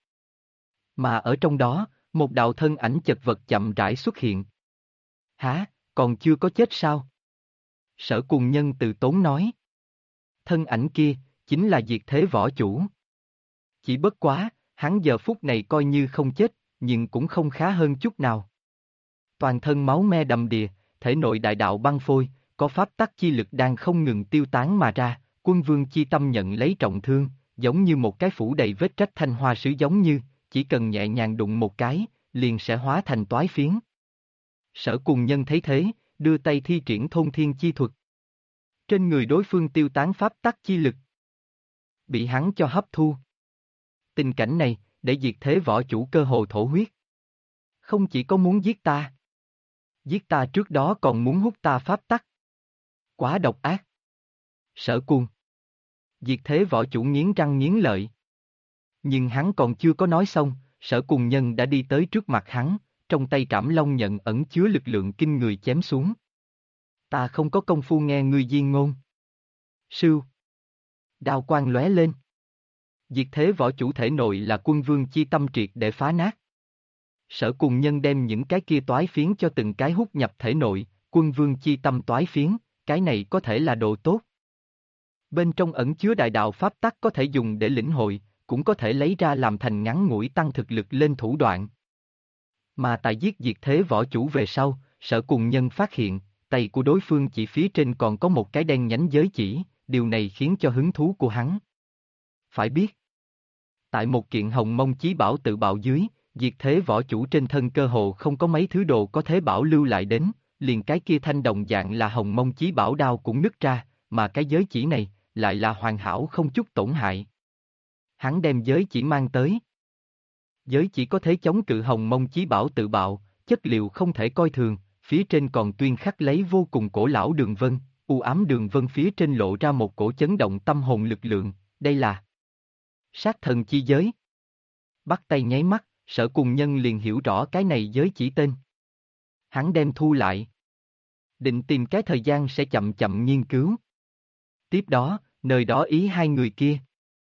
Mà ở trong đó, một đạo thân ảnh chật vật chậm rãi xuất hiện. Hả, còn chưa có chết sao? Sở Cùng Nhân từ tốn nói. Thân ảnh kia, chính là Diệt Thế Võ Chủ. Chỉ bất quá, hắn giờ phút này coi như không chết, nhưng cũng không khá hơn chút nào. Toàn thân máu me đầm đìa, thể nội đại đạo băng phôi, có pháp tắc chi lực đang không ngừng tiêu tán mà ra, quân vương chi tâm nhận lấy trọng thương, giống như một cái phủ đầy vết rách thanh hoa sứ giống như, chỉ cần nhẹ nhàng đụng một cái, liền sẽ hóa thành toái phiến. Sở Cùng Nhân thấy thế, đưa tay thi triển thôn thiên chi thuật. Trên người đối phương tiêu tán pháp tắc chi lực. Bị hắn cho hấp thu. Tình cảnh này, để Diệt Thế Võ Chủ cơ hồ thổ huyết. Không chỉ có muốn giết ta. Giết ta trước đó còn muốn hút ta pháp tắc. Quá độc ác. Sở Cuồng. Diệt Thế Võ Chủ nghiến răng nghiến lợi. Nhưng hắn còn chưa có nói xong, Sở Cùng Nhân đã đi tới trước mặt hắn, trong tay Trảm Long nhận ẩn chứa lực lượng kinh người chém xuống. Ta không có công phu nghe ngươi diên ngôn. Sưu. Đao quang lóe lên. Diệt Thế Võ Chủ thể nội là quân vương chi tâm triệt để phá nát. Sở Cùng Nhân đem những cái kia toái phiến cho từng cái hút nhập thể nội, quân vương chi tâm toái phiến, cái này có thể là đồ tốt. Bên trong ẩn chứa đại đạo pháp tắc có thể dùng để lĩnh hội, cũng có thể lấy ra làm thành ngắn ngủi tăng thực lực lên thủ đoạn. Mà tại giết Diệt Thế Võ Chủ về sau, Sở Cùng Nhân phát hiện, tay của đối phương chỉ phía trên còn có một cái đen nhánh giới chỉ, điều này khiến cho hứng thú của hắn. Phải biết, tại một kiện hồng mông chí bảo tự bạo dưới, Diệt Thế Võ Chủ trên thân cơ hồ không có mấy thứ đồ có thế bảo lưu lại đến, liền cái kia thanh đồng dạng là hồng mông chí bảo đao cũng nứt ra, mà cái giới chỉ này, lại là hoàn hảo không chút tổn hại. Hắn đem giới chỉ mang tới. Giới chỉ có thể chống cự hồng mông chí bảo tự bạo, chất liệu không thể coi thường, phía trên còn tuyên khắc lấy vô cùng cổ lão đường vân, u ám đường vân phía trên lộ ra một cổ chấn động tâm hồn lực lượng, đây là sát thần chi giới. Bắt tay nháy mắt, Sở Cùng Nhân liền hiểu rõ cái này giới chỉ tên. Hắn đem thu lại. Định tìm cái thời gian sẽ chậm chậm nghiên cứu. Tiếp đó, nơi đó ý hai người kia.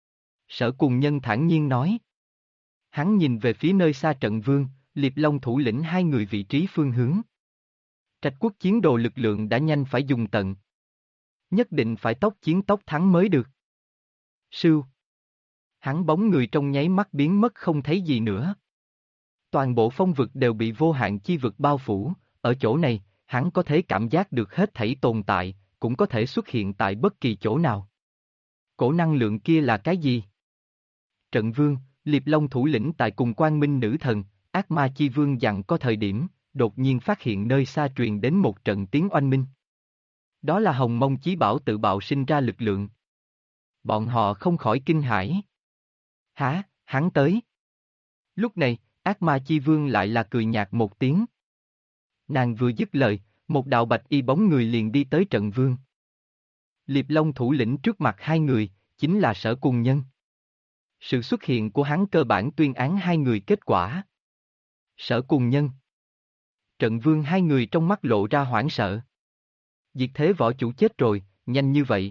Sở Cùng Nhân thản nhiên nói. Hắn nhìn về phía nơi xa Trận Vương, Liệp Long thủ lĩnh hai người vị trí phương hướng. Trạch Quốc chiến đồ lực lượng đã nhanh phải dùng tận. Nhất định phải tốc chiến tốc thắng mới được. Sưu. Hắn bóng người trong nháy mắt biến mất không thấy gì nữa. Toàn bộ phong vực đều bị vô hạn chi vực bao phủ, ở chỗ này, hắn có thể cảm giác được hết thảy tồn tại, cũng có thể xuất hiện tại bất kỳ chỗ nào. Cổ năng lượng kia là cái gì? Trận Vương, Liệp Long thủ lĩnh tại cùng Quang Minh Nữ Thần, Ác Ma Chi Vương dặn có thời điểm, đột nhiên phát hiện nơi xa truyền đến một trận tiếng oanh minh. Đó là hồng mông chí bảo tự bạo sinh ra lực lượng. Bọn họ không khỏi kinh hãi. Hả, hắn tới. Lúc này, Ác Ma Chi Vương lại là cười nhạt một tiếng. Nàng vừa dứt lời, một đạo bạch y bóng người liền đi tới Trận Vương. Liệp Long thủ lĩnh trước mặt hai người, chính là Sở Cùng Nhân. Sự xuất hiện của hắn cơ bản tuyên án hai người kết quả. Sở Cùng Nhân. Trận Vương hai người trong mắt lộ ra hoảng sợ. Diệt Thế Võ Chủ chết rồi, nhanh như vậy.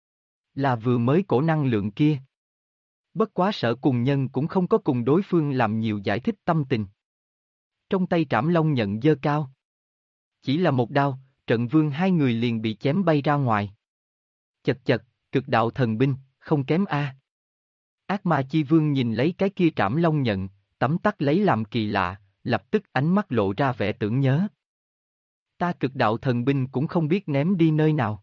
Là vừa mới cổ năng lượng kia. Bất quá Sở Cùng Nhân cũng không có cùng đối phương làm nhiều giải thích tâm tình. Trong tay Trảm Long nhận giơ cao. Chỉ là một đao, Trận Vương hai người liền bị chém bay ra ngoài. Chật chật, cực đạo thần binh, không kém a. Ác Ma Chi Vương nhìn lấy cái kia Trảm Long nhận, tấm tắc lấy làm kỳ lạ, lập tức ánh mắt lộ ra vẻ tưởng nhớ. Ta cực đạo thần binh cũng không biết ném đi nơi nào.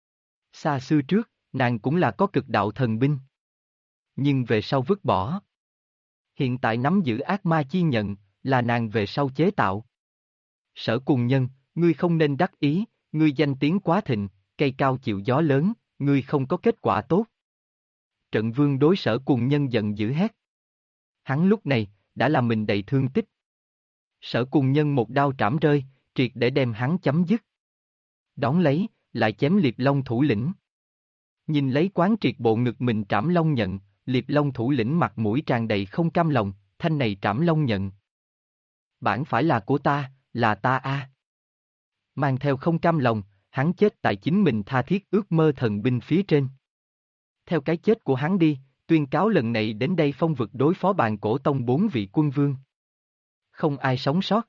Xa xưa trước, nàng cũng là có cực đạo thần binh. Nhưng về sau vứt bỏ. Hiện tại nắm giữ ác ma chi nhận, là nàng về sau chế tạo. Sở Cùng Nhân, ngươi không nên đắc ý, ngươi danh tiếng quá thịnh, cây cao chịu gió lớn, ngươi không có kết quả tốt. Trận Vương đối Sở Cùng Nhân giận dữ hét. Hắn lúc này, đã làm mình đầy thương tích. Sở Cùng Nhân một đao trảm rơi, triệt để đem hắn chấm dứt. Đón lấy, lại chém Liệp Long thủ lĩnh. Nhìn lấy quán triệt bộ ngực mình trảm long nhận, Liệp Long thủ lĩnh mặt mũi tràn đầy không cam lòng, thanh này trảm long nhận. Bản phải là của ta, là ta a. Mang theo không cam lòng, hắn chết tại chính mình tha thiết ước mơ thần binh phía trên. Theo cái chết của hắn đi, tuyên cáo lần này đến đây phong vực đối phó Bàn Cổ Tông 4 vị quân vương. Không ai sống sót.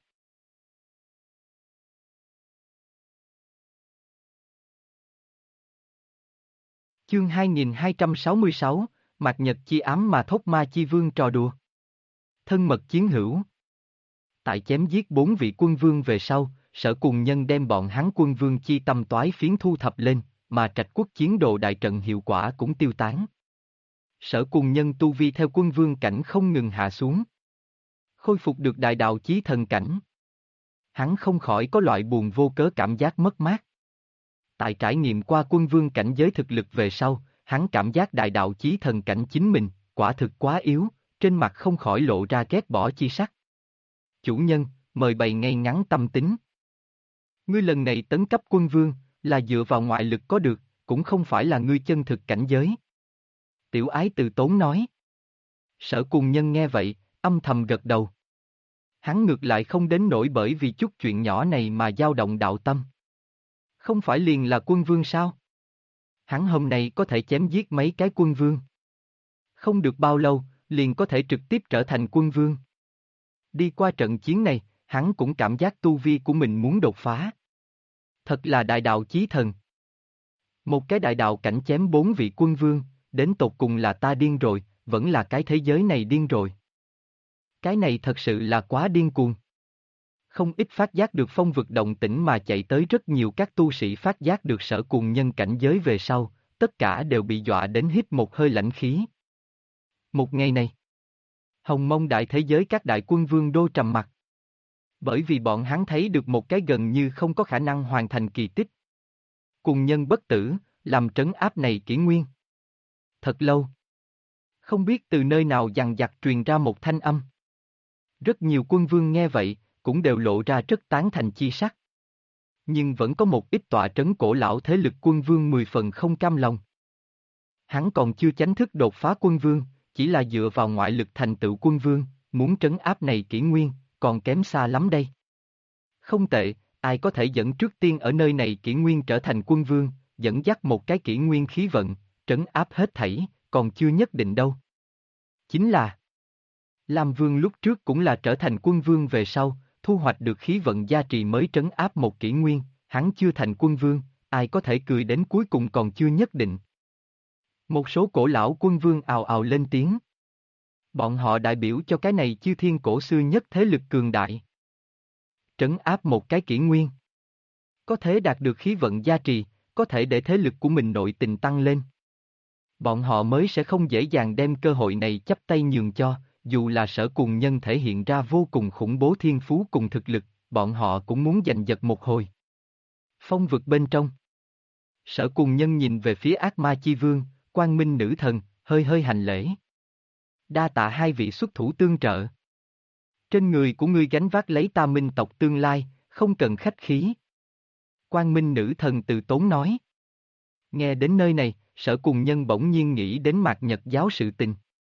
Chương 2266, Mạc Nhật chi ám mà thốt ma chi vương trò đùa. Thân mật chiến hữu. Tại chém giết 4 vị quân vương về sau, Sở Cùng Nhân đem bọn hắn quân vương chi tâm toái phiến thu thập lên, mà Trạch Quốc chiến đồ đại trận hiệu quả cũng tiêu tán. Sở Cùng Nhân tu vi theo quân vương cảnh không ngừng hạ xuống. Khôi phục được đại đạo chí thần cảnh. Hắn không khỏi có loại buồn vô cớ cảm giác mất mát. Tại trải nghiệm qua quân vương cảnh giới thực lực về sau, hắn cảm giác đại đạo chí thần cảnh chính mình, quả thực quá yếu, trên mặt không khỏi lộ ra ghét bỏ chi sắc. Chủ nhân, mời bày ngay ngắn tâm tính. Ngươi lần này tấn cấp quân vương, là dựa vào ngoại lực có được, cũng không phải là ngươi chân thực cảnh giới. Tiểu Ái từ tốn nói. Sở Cùng Nhân nghe vậy, âm thầm gật đầu. Hắn ngược lại không đến nỗi bởi vì chút chuyện nhỏ này mà dao động đạo tâm. Không phải liền là quân vương sao? Hắn hôm nay có thể chém giết mấy cái quân vương. Không được bao lâu, liền có thể trực tiếp trở thành quân vương. Đi qua trận chiến này, hắn cũng cảm giác tu vi của mình muốn đột phá. Thật là đại đạo chí thần. Một cái đại đạo cảnh chém 4 vị quân vương, đến tột cùng là ta điên rồi, vẫn là cái thế giới này điên rồi. Cái này thật sự là quá điên cuồng. Không ít phát giác được phong vực động tĩnh mà chạy tới rất nhiều các tu sĩ phát giác được Sở Cùng Nhân cảnh giới về sau, tất cả đều bị dọa đến hít một hơi lãnh khí. Một ngày này, Hồng Mông đại thế giới các đại quân vương đô trầm mặc. Bởi vì bọn hắn thấy được một cái gần như không có khả năng hoàn thành kỳ tích. Cùng nhân bất tử, làm trấn áp này kỷ nguyên. Thật lâu. Không biết từ nơi nào dằng dặc truyền ra một thanh âm. Rất nhiều quân vương nghe vậy, cũng đều lộ ra rất tán thành chi sắc. Nhưng vẫn có một ít tọa trấn cổ lão thế lực quân vương 10 phần không cam lòng. Hắn còn chưa chánh thức đột phá quân vương, chỉ là dựa vào ngoại lực thành tựu quân vương, muốn trấn áp này kỷ nguyên, còn kém xa lắm đây. Không tệ, ai có thể dẫn trước tiên ở nơi này kỷ nguyên trở thành quân vương, dẫn dắt một cái kỷ nguyên khí vận, trấn áp hết thảy, còn chưa nhất định đâu. Chính là Lam Vương lúc trước cũng là trở thành quân vương về sau, thu hoạch được khí vận gia trì mới trấn áp một kỷ nguyên, hắn chưa thành quân vương, ai có thể cười đến cuối cùng còn chưa nhất định. Một số cổ lão quân vương ào ào lên tiếng. Bọn họ đại biểu cho cái này chư thiên cổ xưa nhất thế lực cường đại. Trấn áp một cái kỷ nguyên. Có thể đạt được khí vận gia trì, có thể để thế lực của mình nội tình tăng lên. Bọn họ mới sẽ không dễ dàng đem cơ hội này chắp tay nhường cho, dù là Sở Cùng Nhân thể hiện ra vô cùng khủng bố thiên phú cùng thực lực, bọn họ cũng muốn giành giật một hồi. Phong vực bên trong. Sở Cùng Nhân nhìn về phía ác ma chi vương, Quang Minh nữ thần, hơi hơi hành lễ. Đa tạ hai vị xuất thủ tương trợ. Trên người của ngươi gánh vác lấy ta minh tộc tương lai, không cần khách khí. Quang Minh nữ thần từ tốn nói. Nghe đến nơi này, Sở Cùng Nhân bỗng nhiên nghĩ đến Mạc Nhật giáo sự tình.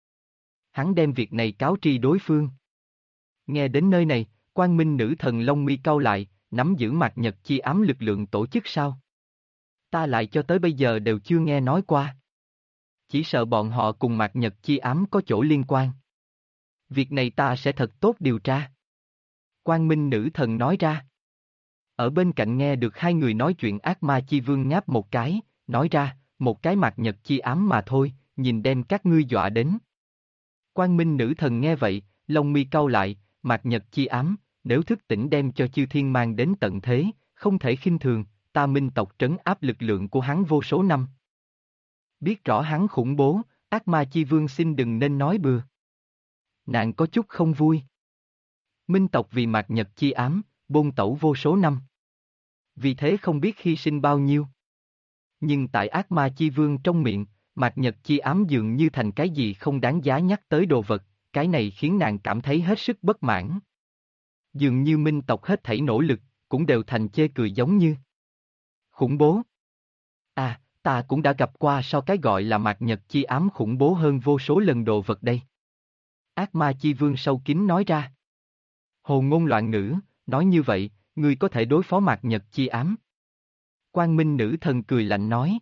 Hắn đem việc này cáo tri đối phương. Nghe đến nơi này, Quang Minh nữ thần lông mi cau lại, nắm giữ Mạc Nhật chi ám lực lượng tổ chức sao? Ta lại cho tới bây giờ đều chưa nghe nói qua. Chỉ sợ bọn họ cùng Mạc Nhật chi ám có chỗ liên quan. Việc này ta sẽ thật tốt điều tra. Quang Minh nữ thần nói ra. Ở bên cạnh nghe được hai người nói chuyện ác ma chi vương ngáp một cái, nói ra, một cái Mạc Nhật chi ám mà thôi, nhìn đem các ngươi dọa đến. Quang Minh nữ thần nghe vậy, lông mi cau lại, Mạc Nhật chi ám, nếu thức tỉnh đem cho chư thiên mang đến tận thế, không thể khinh thường, ta minh tộc trấn áp lực lượng của hắn vô số năm. Biết rõ hắn khủng bố, ác ma chi vương xin đừng nên nói bừa. Nàng có chút không vui. Minh tộc vì Mạc Nhật chi ám, bôn tẩu vô số năm. Vì thế không biết hy sinh bao nhiêu. Nhưng tại ác ma chi vương trong miệng, Mạt Nhật chi ám dường như thành cái gì không đáng giá nhắc tới đồ vật, cái này khiến nàng cảm thấy hết sức bất mãn. Dường như minh tộc hết thảy nỗ lực, cũng đều thành chê cười giống như khủng bố. À, ta cũng đã gặp qua so cái gọi là Mạt Nhật chi ám khủng bố hơn vô số lần đồ vật đây. Ác ma chi vương sâu kín nói ra. Hồ ngôn loạn ngữ, nói như vậy, ngươi có thể đối phó Mạt Nhật chi ám. Quang Minh nữ thần cười lạnh nói.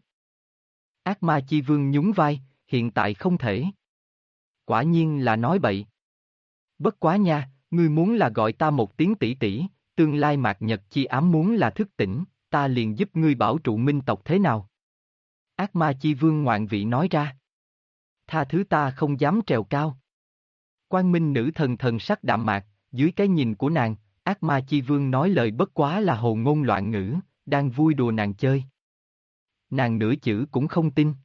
Ác ma chi vương nhún vai, hiện tại không thể. Quả nhiên là nói bậy. Bất quá nha, ngươi muốn là gọi ta một tiếng tỷ tỷ, tương lai Mạt Nhật chi ám muốn là thức tỉnh, ta liền giúp ngươi bảo trụ minh tộc thế nào? Ác ma chi vương ngoạn vị nói ra. Tha thứ ta không dám trèo cao. Quang Minh nữ thần thần sắc đạm mạc, dưới cái nhìn của nàng, ác ma chi vương nói lời bất quá là hồ ngôn loạn ngữ, đang vui đùa nàng chơi. Nàng nửa chữ cũng không tin.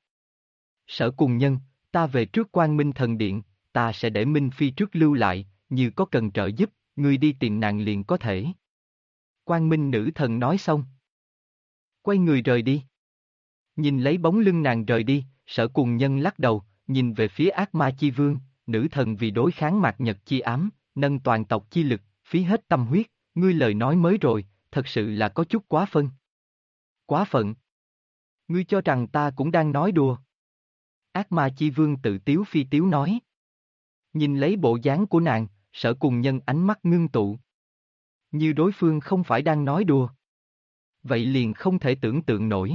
Sở cùng nhân, ta về trước Quang Minh thần điện, ta sẽ để Minh Phi trước lưu lại, như có cần trợ giúp, ngươi đi tìm nàng liền có thể. Quang Minh nữ thần nói xong. Quay người rời đi. Nhìn lấy bóng lưng nàng rời đi, sở cùng nhân lắc đầu, nhìn về phía ác ma chi vương, nữ thần vì đối kháng Mạt Nhật chi ám, nâng toàn tộc chi lực, phí hết tâm huyết, ngươi lời nói mới rồi, thật sự là có chút quá phân. Quá phận. Ngươi cho rằng ta cũng đang nói đùa. Ác ma chi vương tự tiếu phi tiếu nói. Nhìn lấy bộ dáng của nàng, sở cùng nhân ánh mắt ngưng tụ. Như đối phương không phải đang nói đùa. Vậy liền không thể tưởng tượng nổi.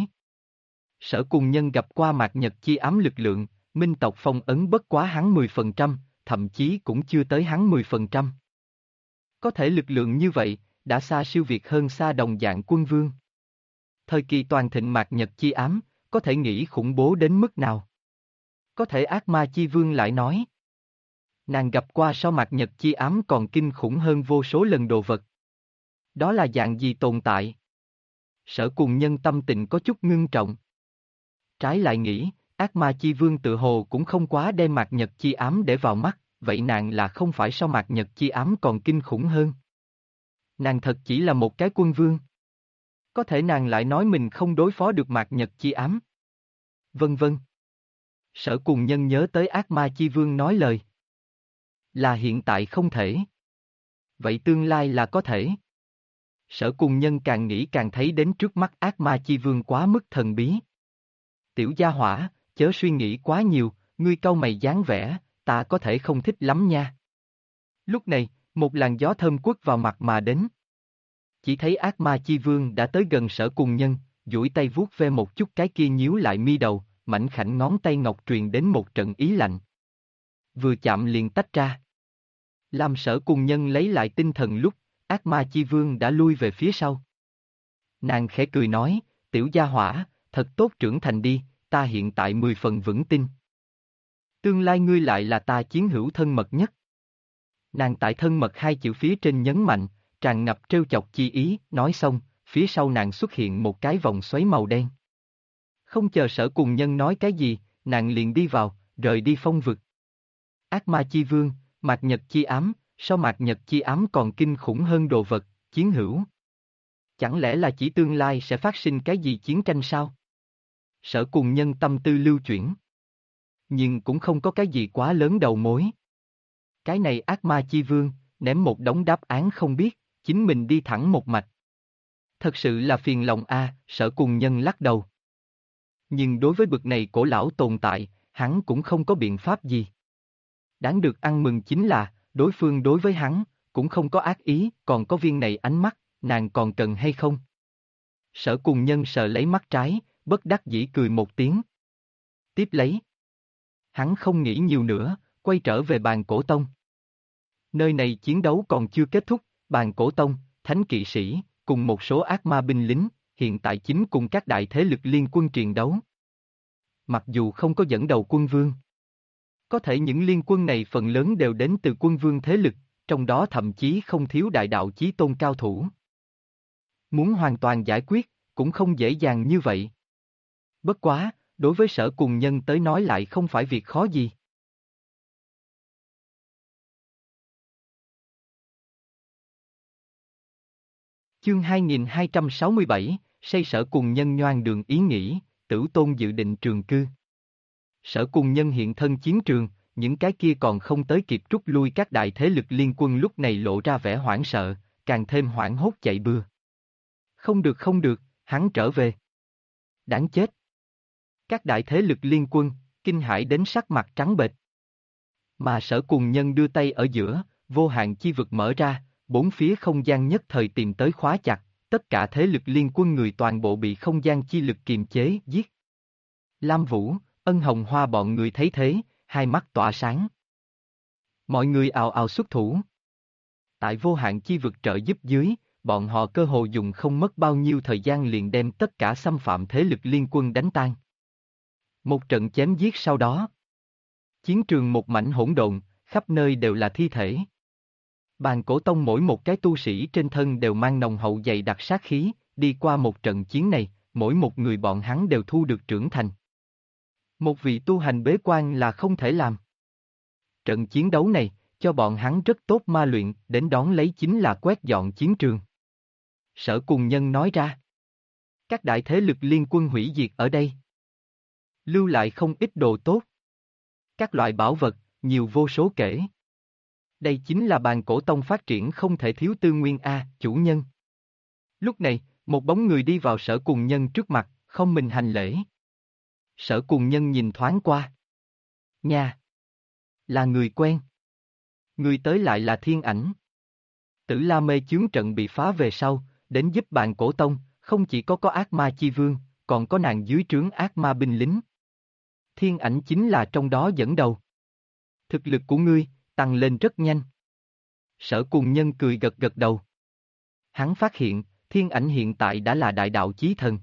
Sở cùng nhân gặp qua Mạt Nhật chi ám lực lượng, minh tộc phong ấn bất quá hắn 10%, thậm chí cũng chưa tới hắn 10%. Có thể lực lượng như vậy, đã xa siêu việt hơn xa đồng dạng quân vương. Thời kỳ toàn thịnh Mạt Nhật chi ám, có thể nghĩ khủng bố đến mức nào. Có thể ác ma chi vương lại nói. Nàng gặp qua so Mạt Nhật chi ám còn kinh khủng hơn vô số lần đồ vật. Đó là dạng gì tồn tại? Sở cùng nhân tâm tình có chút ngưng trọng. Trái lại nghĩ, ác ma chi vương tự hồ cũng không quá đem Mạt Nhật chi ám để vào mắt, vậy nàng là không phải so Mạt Nhật chi ám còn kinh khủng hơn. Nàng thật chỉ là một cái quân vương. Có thể nàng lại nói mình không đối phó được Mạt Nhật chi ám. Vân vân. Sở cùng nhân nhớ tới ác ma chi vương nói lời. Là hiện tại không thể. Vậy tương lai là có thể. Sở cùng nhân càng nghĩ càng thấy đến trước mắt ác ma chi vương quá mức thần bí. Tiểu gia hỏa, chớ suy nghĩ quá nhiều, ngươi cau mày dáng vẻ, ta có thể không thích lắm nha. Lúc này, một làn gió thơm quất vào mặt mà đến. Chỉ thấy ác ma chi vương đã tới gần sở cùng nhân, duỗi tay vuốt ve một chút cái kia nhíu lại mi đầu, mảnh khảnh ngón tay ngọc truyền đến một trận ý lạnh. Vừa chạm liền tách ra. Làm sở cùng nhân lấy lại tinh thần lúc, ác ma chi vương đã lui về phía sau. Nàng khẽ cười nói, tiểu gia hỏa, thật tốt trưởng thành đi, ta hiện tại 10 phần vững tin. Tương lai ngươi lại là ta chiến hữu thân mật nhất. Nàng tại thân mật hai chữ phía trên nhấn mạnh, tràn ngập trêu chọc chi ý, nói xong, phía sau nàng xuất hiện một cái vòng xoáy màu đen. Không chờ sở cùng nhân nói cái gì, nàng liền đi vào, rời đi phong vực. Ác ma chi vương, Mạt Nhật chi ám, so Mạt Nhật chi ám còn kinh khủng hơn đồ vật, chiến hữu. Chẳng lẽ là chỉ tương lai sẽ phát sinh cái gì chiến tranh sao? Sở cùng nhân tâm tư lưu chuyển. Nhưng cũng không có cái gì quá lớn đầu mối. Cái này ác ma chi vương, ném một đống đáp án không biết, chính mình đi thẳng một mạch. Thật sự là phiền lòng a, sở cùng nhân lắc đầu. Nhưng đối với bực này cổ lão tồn tại, hắn cũng không có biện pháp gì. Đáng được ăn mừng chính là, đối phương đối với hắn, cũng không có ác ý, còn có viên này ánh mắt, nàng còn cần hay không? Sở cùng nhân sờ lấy mắt trái, bất đắc dĩ cười một tiếng. Tiếp lấy. Hắn không nghĩ nhiều nữa, quay trở về bàn cổ tông. Nơi này chiến đấu còn chưa kết thúc, bàn cổ tông, thánh kỵ sĩ, cùng một số ác ma binh lính, hiện tại chính cùng các đại thế lực liên quân triền đấu. Mặc dù không có dẫn đầu quân vương. Có thể những liên quân này phần lớn đều đến từ quân vương thế lực, trong đó thậm chí không thiếu đại đạo chí tôn cao thủ. Muốn hoàn toàn giải quyết, cũng không dễ dàng như vậy. Bất quá, đối với sở cùng nhân tới nói lại không phải việc khó gì. Chương 2267, say sở cùng nhân nhoang đường ý nghĩ, Tử Tôn dự định trường cư. Sở Cùng Nhân hiện thân chiến trường, những cái kia còn không tới kịp rút lui các đại thế lực liên quân lúc này lộ ra vẻ hoảng sợ, càng thêm hoảng hốt chạy bừa. Không được, hắn trở về. Đáng chết. Các đại thế lực liên quân, kinh hãi đến sắc mặt trắng bệch. Mà Sở Cùng Nhân đưa tay ở giữa, vô hạn chi vực mở ra, bốn phía không gian nhất thời tìm tới khóa chặt, tất cả thế lực liên quân người toàn bộ bị không gian chi lực kiềm chế, giết. Lam Vũ, Ân Hồng Hoa bọn người thấy thế, hai mắt tỏa sáng. Mọi người ào ào xuất thủ. Tại vô hạn chi vực trợ giúp dưới, bọn họ cơ hồ dùng không mất bao nhiêu thời gian liền đem tất cả xâm phạm thế lực liên quân đánh tan. Một trận chém giết sau đó. Chiến trường một mảnh hỗn độn, khắp nơi đều là thi thể. Bàn Cổ Tông mỗi một cái tu sĩ trên thân đều mang nồng hậu dày đặc sát khí, đi qua một trận chiến này, mỗi một người bọn hắn đều thu được trưởng thành. Một vị tu hành bế quan là không thể làm. Trận chiến đấu này, cho bọn hắn rất tốt ma luyện, đến đón lấy chính là quét dọn chiến trường. Sở Cùng Nhân nói ra. Các đại thế lực liên quân hủy diệt ở đây. Lưu lại không ít đồ tốt. Các loại bảo vật, nhiều vô số kể. Đây chính là Bàn Cổ Tông phát triển không thể thiếu tư nguyên A, chủ nhân. Lúc này, một bóng người đi vào Sở Cùng Nhân trước mặt, không mình hành lễ. Sở Cùng Nhân nhìn thoáng qua. Nha! Là người quen. Người tới lại là Thiên Ảnh. Tử La Mê chướng trận bị phá về sau, đến giúp Bàn Cổ Tông, không chỉ có ác ma chi vương, còn có nàng dưới trướng ác ma binh lính. Thiên Ảnh chính là trong đó dẫn đầu. Thực lực của ngươi, tăng lên rất nhanh. Sở Cùng Nhân cười gật gật đầu. Hắn phát hiện, Thiên Ảnh hiện tại đã là đại đạo chí thần.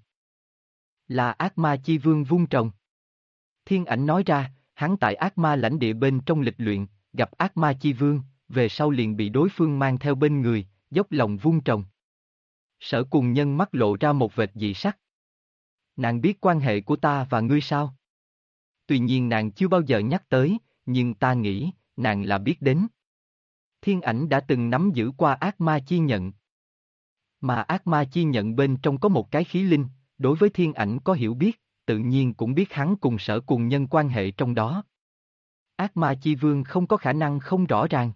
Là ác ma chi vương vung trồng. Thiên Ảnh nói ra, hắn tại ác ma lãnh địa bên trong lịch luyện, gặp ác ma chi vương, về sau liền bị đối phương mang theo bên người, dốc lòng vung trồng. Sở Cùng Nhân mắt lộ ra một vệt dị sắc. Nàng biết quan hệ của ta và ngươi sao? Tuy nhiên nàng chưa bao giờ nhắc tới, nhưng ta nghĩ, nàng là biết đến. Thiên Ảnh đã từng nắm giữ qua ác ma chi nhận. Mà ác ma chi nhận bên trong có một cái khí linh, đối với Thiên Ảnh có hiểu biết, tự nhiên cũng biết hắn cùng Sở Cùng Nhân quan hệ trong đó. Ác ma chi vương không có khả năng không rõ ràng.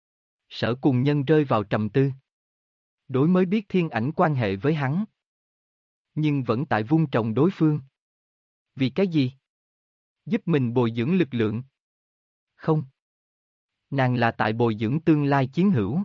Sở Cùng Nhân rơi vào trầm tư. Đối mới biết Thiên Ảnh quan hệ với hắn. Nhưng vẫn tại vung trồng đối phương. Vì cái gì? Giúp mình bồi dưỡng lực lượng. Không. Nàng là tại bồi dưỡng tương lai chiến hữu.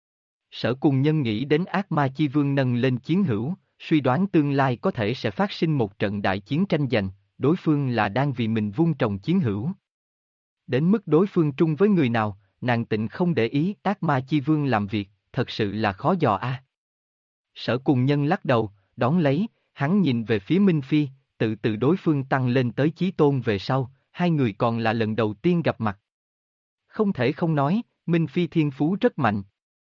Sở Cùng Nhân nghĩ đến ác ma chi vương nâng lên chiến hữu, suy đoán tương lai có thể sẽ phát sinh một trận đại chiến tranh giành, đối phương là đang vì mình vung trồng chiến hữu. Đến mức đối phương trung với người nào, nàng tịnh không để ý, ác ma chi vương làm việc, thật sự là khó dò a. Sở Cùng Nhân lắc đầu, đón lấy, hắn nhìn về phía Minh Phi, từ đối phương tăng lên tới chí tôn về sau, hai người còn là lần đầu tiên gặp mặt. Không thể không nói, Minh Phi thiên phú rất mạnh.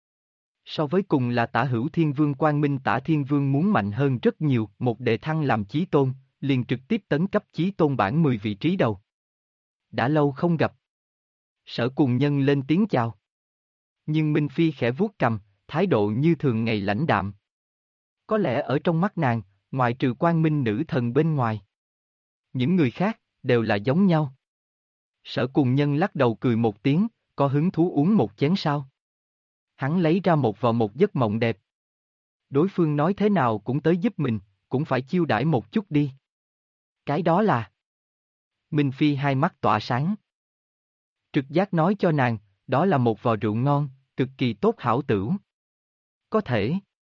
So với cùng là Tả Hữu Thiên Vương Quang Minh Tả Thiên Vương muốn mạnh hơn rất nhiều, một đề thăng làm chí tôn, liền trực tiếp tấn cấp chí tôn bảng 10 vị trí đầu. Đã lâu không gặp. Sở Cùng Nhân lên tiếng chào. Nhưng Minh Phi khẽ vuốt cầm, thái độ như thường ngày lãnh đạm. Có lẽ ở trong mắt nàng, ngoại trừ Quang Minh nữ thần bên ngoài. Những người khác, đều là giống nhau. Sở Cùng Nhân lắc đầu cười một tiếng, có hứng thú uống một chén sao? Hắn lấy ra một vò một giấc mộng đẹp. Đối phương nói thế nào cũng tới giúp mình, cũng phải chiêu đãi một chút đi. Cái đó là... Minh Phi hai mắt tỏa sáng. Trực giác nói cho nàng, đó là một vò rượu ngon, cực kỳ tốt hảo tửu. Có thể.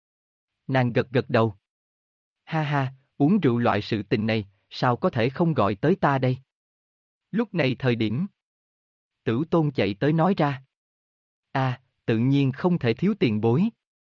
Nàng gật gật đầu. Ha ha, uống rượu loại sự tình này, sao có thể không gọi tới ta đây? Lúc này thời điểm. Tử Tôn chạy tới nói ra. À, tự nhiên không thể thiếu tiền bối.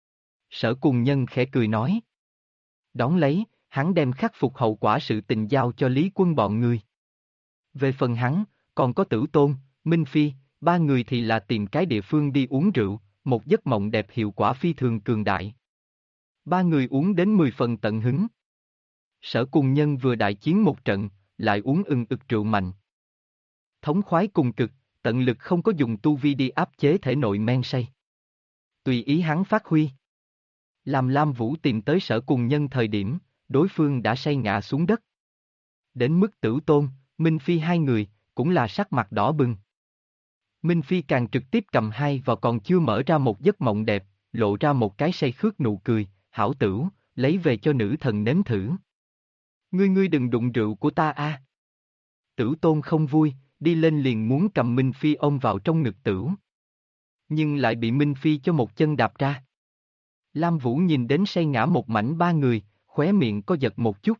Sở Cùng Nhân khẽ cười nói. Đón lấy, hắn đem khắc phục hậu quả sự tình giao cho Lý Quân bọn người. Về phần hắn, còn có Tử Tôn, Minh Phi, ba người thì là tìm cái địa phương đi uống rượu, một giấc mộng đẹp hiệu quả phi thường cường đại. Ba người uống đến 10 phần tận hứng. Sở Cùng Nhân vừa đại chiến một trận, lại uống ực rượu mạnh. Thống khoái cùng cực, tận lực không có dùng tu vi đi áp chế thể nội men say. Tùy ý hắn phát huy. Làm Lam Vũ tìm tới Sở Cùng Nhân thời điểm, đối phương đã say ngã xuống đất. Đến mức Tử Tôn, Minh Phi hai người, cũng là sắc mặt đỏ bừng. Minh Phi càng trực tiếp cầm hai vào còn chưa mở ra một giấc mộng đẹp, lộ ra một cái say khướt nụ cười, hảo tửu, lấy về cho nữ thần nếm thử. Ngươi đừng đụng rượu của ta a. Tử Tôn không vui, đi lên liền muốn cầm Minh Phi ôm vào trong ngực tửu. Nhưng lại bị Minh Phi cho một chân đạp ra. Lam Vũ nhìn đến say ngã một mảnh ba người, khóe miệng có giật một chút.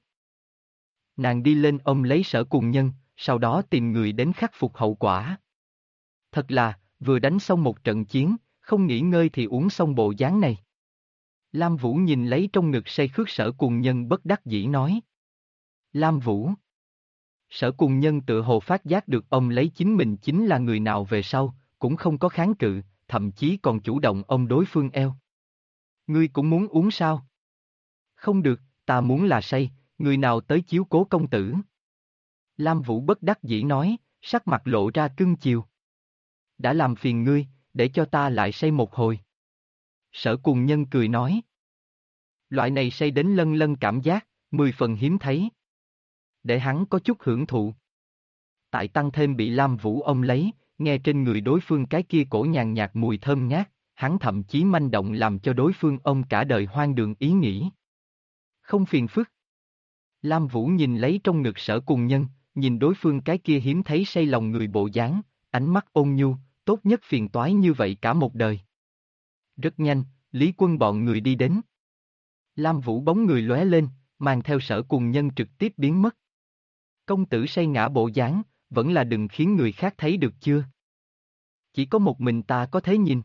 Nàng đi lên ôm lấy Sở Cùng Nhân, sau đó tìm người đến khắc phục hậu quả. Thật là, vừa đánh xong một trận chiến, không nghỉ ngơi thì uống xong bộ dáng này. Lam Vũ nhìn lấy trong ngực say khướt Sở Cùng Nhân bất đắc dĩ nói. Lam Vũ. Sở Cùng Nhân tự hồ phát giác được ông lấy chính mình chính là người nào về sau, cũng không có kháng cự, thậm chí còn chủ động ôm đối phương eo. Ngươi cũng muốn uống sao? Không được, ta muốn là say, người nào tới chiếu cố công tử? Lam Vũ bất đắc dĩ nói, sắc mặt lộ ra cưng chiều. Đã làm phiền ngươi, để cho ta lại say một hồi. Sở Cùng Nhân cười nói. Loại này say đến lân lân cảm giác, 10 phần hiếm thấy. Để hắn có chút hưởng thụ. Tại tăng thêm bị Lam Vũ ôm lấy, nghe trên người đối phương cái kia cổ nhàn nhạt mùi thơm ngát, hắn thậm chí manh động làm cho đối phương ôm cả đời hoang đường ý nghĩ. Không phiền phức. Lam Vũ nhìn lấy trong ngực Sở Cùng Nhân, nhìn đối phương cái kia hiếm thấy say lòng người bộ dáng, ánh mắt ôn nhu, tốt nhất phiền toái như vậy cả một đời. Rất nhanh, Lý Quân bọn người đi đến. Lam Vũ bóng người lóe lên, mang theo Sở Cùng Nhân trực tiếp biến mất. Công tử say ngã bộ dáng, vẫn là đừng khiến người khác thấy được chưa? Chỉ có một mình ta có thể nhìn.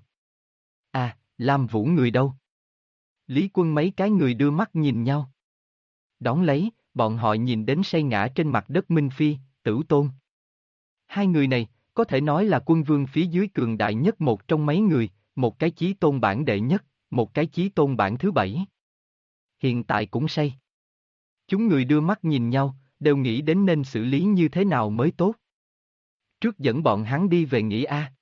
À, Lam Vũ người đâu? Lý Quân mấy cái người đưa mắt nhìn nhau. Đón lấy, bọn họ nhìn đến say ngã trên mặt đất Minh Phi, Tử Tôn. Hai người này, có thể nói là quân vương phía dưới cường đại nhất một trong mấy người, một cái chí tôn bản đệ nhất, một cái chí tôn bản thứ bảy. Hiện tại cũng say. Chúng người đưa mắt nhìn nhau, đều nghĩ đến nên xử lý như thế nào mới tốt. Trước dẫn bọn hắn đi về nghỉ a.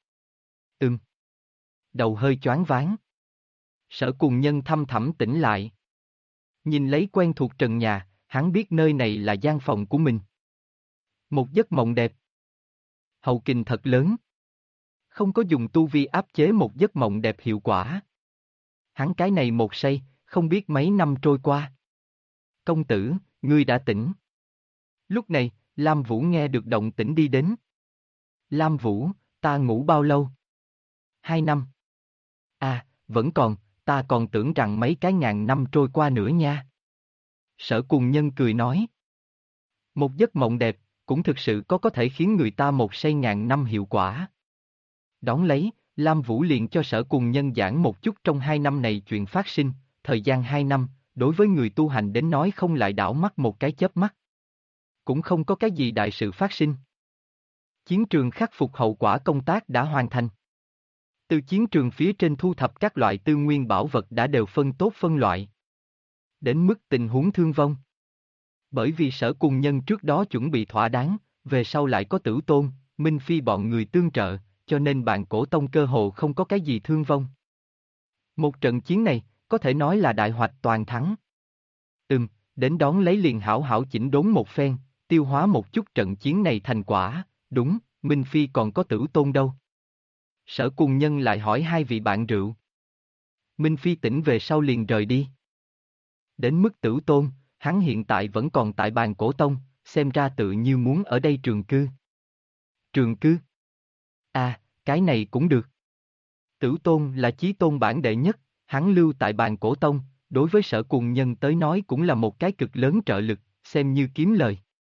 Đầu hơi choáng váng. Sở Cùng Nhân thăm thẳm tỉnh lại. Nhìn lấy quen thuộc trần nhà, hắn biết nơi này là gian phòng của mình. Một giấc mộng đẹp. Hậu kình thật lớn. Không có dùng tu vi áp chế một giấc mộng đẹp hiệu quả. Hắn cái này một say, không biết mấy năm trôi qua. Công tử, ngươi đã tỉnh. Lúc này, Lam Vũ nghe được động tĩnh đi đến. Lam Vũ, ta ngủ bao lâu? 2 năm. À, vẫn còn, ta còn tưởng rằng mấy cái ngàn năm trôi qua nữa nha. Sở Cùng Nhân cười nói. Một giấc mộng đẹp, cũng thực sự có thể khiến người ta một say ngàn năm hiệu quả. Đón lấy, Lam Vũ liền cho Sở Cùng Nhân giảng một chút trong 2 năm này chuyện phát sinh, thời gian 2 năm, đối với người tu hành đến nói không lại đảo mắt một cái chớp mắt. Cũng không có cái gì đại sự phát sinh. Chiến trường khắc phục hậu quả công tác đã hoàn thành. Từ chiến trường phía trên thu thập các loại tư nguyên bảo vật đã đều phân tốt phân loại. Đến mức tình huống thương vong. Bởi vì Sở Cùng Nhân trước đó chuẩn bị thỏa đáng, về sau lại có Tử Tôn, Minh Phi bọn người tương trợ, cho nên Bàn Cổ Tông cơ hồ không có cái gì thương vong. Một trận chiến này, có thể nói là đại hoạch toàn thắng. Đến đón lấy liền hảo hảo chỉnh đốn một phen, tiêu hóa một chút trận chiến này thành quả, đúng, Minh Phi còn có Tử Tôn đâu. Sở Cùng Nhân lại hỏi hai vị bạn rượu. Minh Phi tỉnh về sau liền rời đi. Đến mức Tử Tôn, hắn hiện tại vẫn còn tại Bàn Cổ Tông, xem ra tự như muốn ở đây trường cư. Trường cư? À, cái này cũng được. Tử Tôn là chí tôn bản đệ nhất, hắn lưu tại Bàn Cổ Tông, đối với Sở Cùng Nhân tới nói cũng là một cái cực lớn trợ lực, xem như kiếm lời.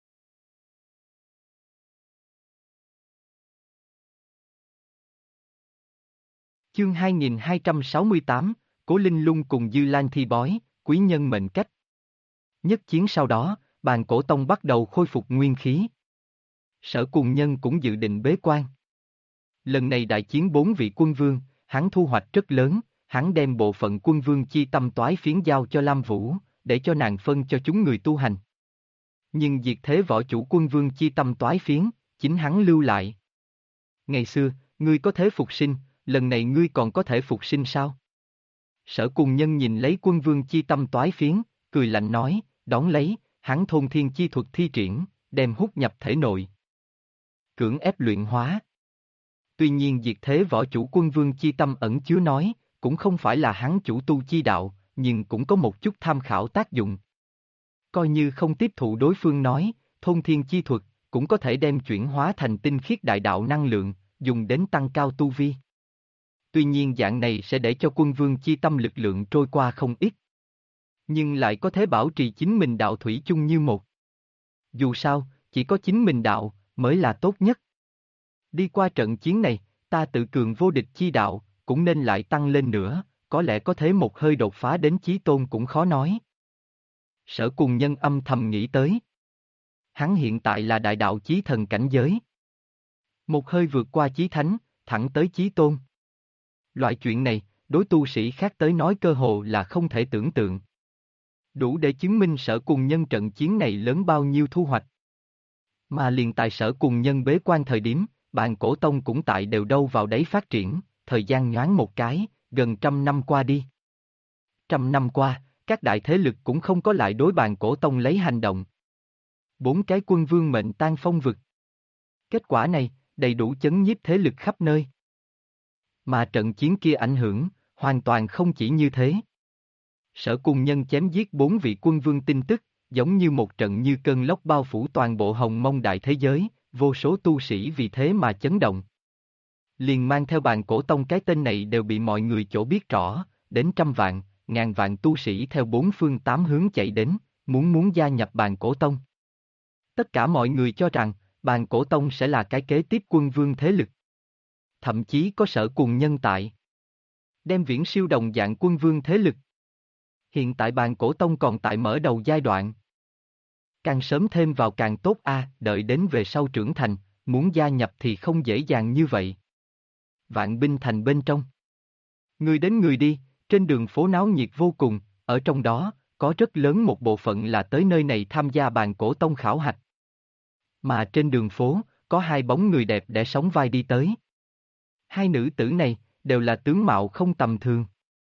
Chương 2268, Cố Linh Lung cùng Dư Lan thi bói, quý nhân mệnh cách. Nhất chiến sau đó, Bàn Cổ Tông bắt đầu khôi phục nguyên khí. Sở Cùng Nhân cũng dự định bế quan. Lần này đại chiến 4 vị quân vương, hắn thu hoạch rất lớn, hắn đem bộ phận quân vương chi tâm toái phiến giao cho Lam Vũ, để cho nàng phân cho chúng người tu hành. Nhưng diệt thế võ chủ quân vương chi tâm toái phiến, chính hắn lưu lại. Ngày xưa, ngươi có thể phục sinh, lần này ngươi còn có thể phục sinh sao? Sở Cùng Nhân nhìn lấy quân vương chi tâm toái phiến, cười lạnh nói, đón lấy, hắn thôn thiên chi thuật thi triển, đem hút nhập thể nội. Cưỡng ép luyện hóa. Tuy nhiên diệt thế võ chủ quân vương chi tâm ẩn chứa nói, cũng không phải là hắn chủ tu chi đạo, nhưng cũng có một chút tham khảo tác dụng. Coi như không tiếp thụ đối phương nói, thôn thiên chi thuật, cũng có thể đem chuyển hóa thành tinh khiết đại đạo năng lượng, dùng đến tăng cao tu vi. Tuy nhiên dạng này sẽ để cho quân vương chi tâm lực lượng trôi qua không ít. Nhưng lại có thể bảo trì chính mình đạo thủy chung như một. Dù sao, chỉ có chính mình đạo, mới là tốt nhất. Đi qua trận chiến này, ta tự cường vô địch chi đạo, cũng nên lại tăng lên nữa, có lẽ có thế một hơi đột phá đến chí tôn cũng khó nói. Sở Cùng Nhân âm thầm nghĩ tới. Hắn hiện tại là đại đạo chí thần cảnh giới. Một hơi vượt qua chí thánh, thẳng tới chí tôn. Loại chuyện này, đối tu sĩ khác tới nói cơ hồ là không thể tưởng tượng. Đủ để chứng minh Sở Cùng Nhân trận chiến này lớn bao nhiêu thu hoạch. Mà liền tại Sở Cùng Nhân bế quan thời điểm, Bàn Cổ Tông cũng tại đều đâu vào đấy phát triển, thời gian nhoáng một cái, gần 100 năm qua đi. 100 năm qua, các đại thế lực cũng không có lại đối Bàn Cổ Tông lấy hành động. 4 cái quân vương mệnh tan phong vực. Kết quả này, đầy đủ chấn nhiếp thế lực khắp nơi. Mà trận chiến kia ảnh hưởng, hoàn toàn không chỉ như thế. Sở Cùng Nhân chém giết 4 vị quân vương tin tức, giống như một trận như cơn lốc bao phủ toàn bộ Hồng Mông đại thế giới, vô số tu sĩ vì thế mà chấn động. Liền mang theo Bàn Cổ Tông cái tên này đều bị mọi người chỗ biết rõ, đến trăm vạn, ngàn vạn tu sĩ theo 4 phương 8 hướng chạy đến, muốn gia nhập Bàn Cổ Tông. Tất cả mọi người cho rằng, Bàn Cổ Tông sẽ là cái kế tiếp quân vương thế lực. Thậm chí có Sở Cùng Nhân tại. Đem viễn siêu đồng dạng quân vương thế lực. Hiện tại Bàn Cổ Tông còn tại mở đầu giai đoạn. Càng sớm thêm vào càng tốt đợi đến về sau trưởng thành, muốn gia nhập thì không dễ dàng như vậy. Vạn binh thành bên trong. Người đến người đi, trên đường phố náo nhiệt vô cùng, ở trong đó, có rất lớn một bộ phận là tới nơi này tham gia Bàn Cổ Tông khảo hạch. Mà trên đường phố, có 2 bóng người đẹp để sóng vai đi tới. 2 nữ tử này, đều là tướng mạo không tầm thường.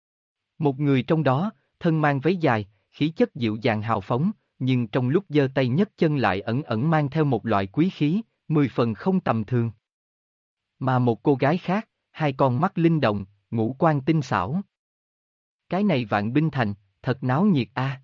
Một người trong đó, thân mang váy dài, khí chất dịu dàng hào phóng, nhưng trong lúc giơ tay nhấc chân lại ẩn ẩn mang theo một loại quý khí, 10 phần không tầm thường. Mà một cô gái khác, 2 con mắt linh động, ngũ quan tinh xảo. Cái này Vạn Binh Thành, thật náo nhiệt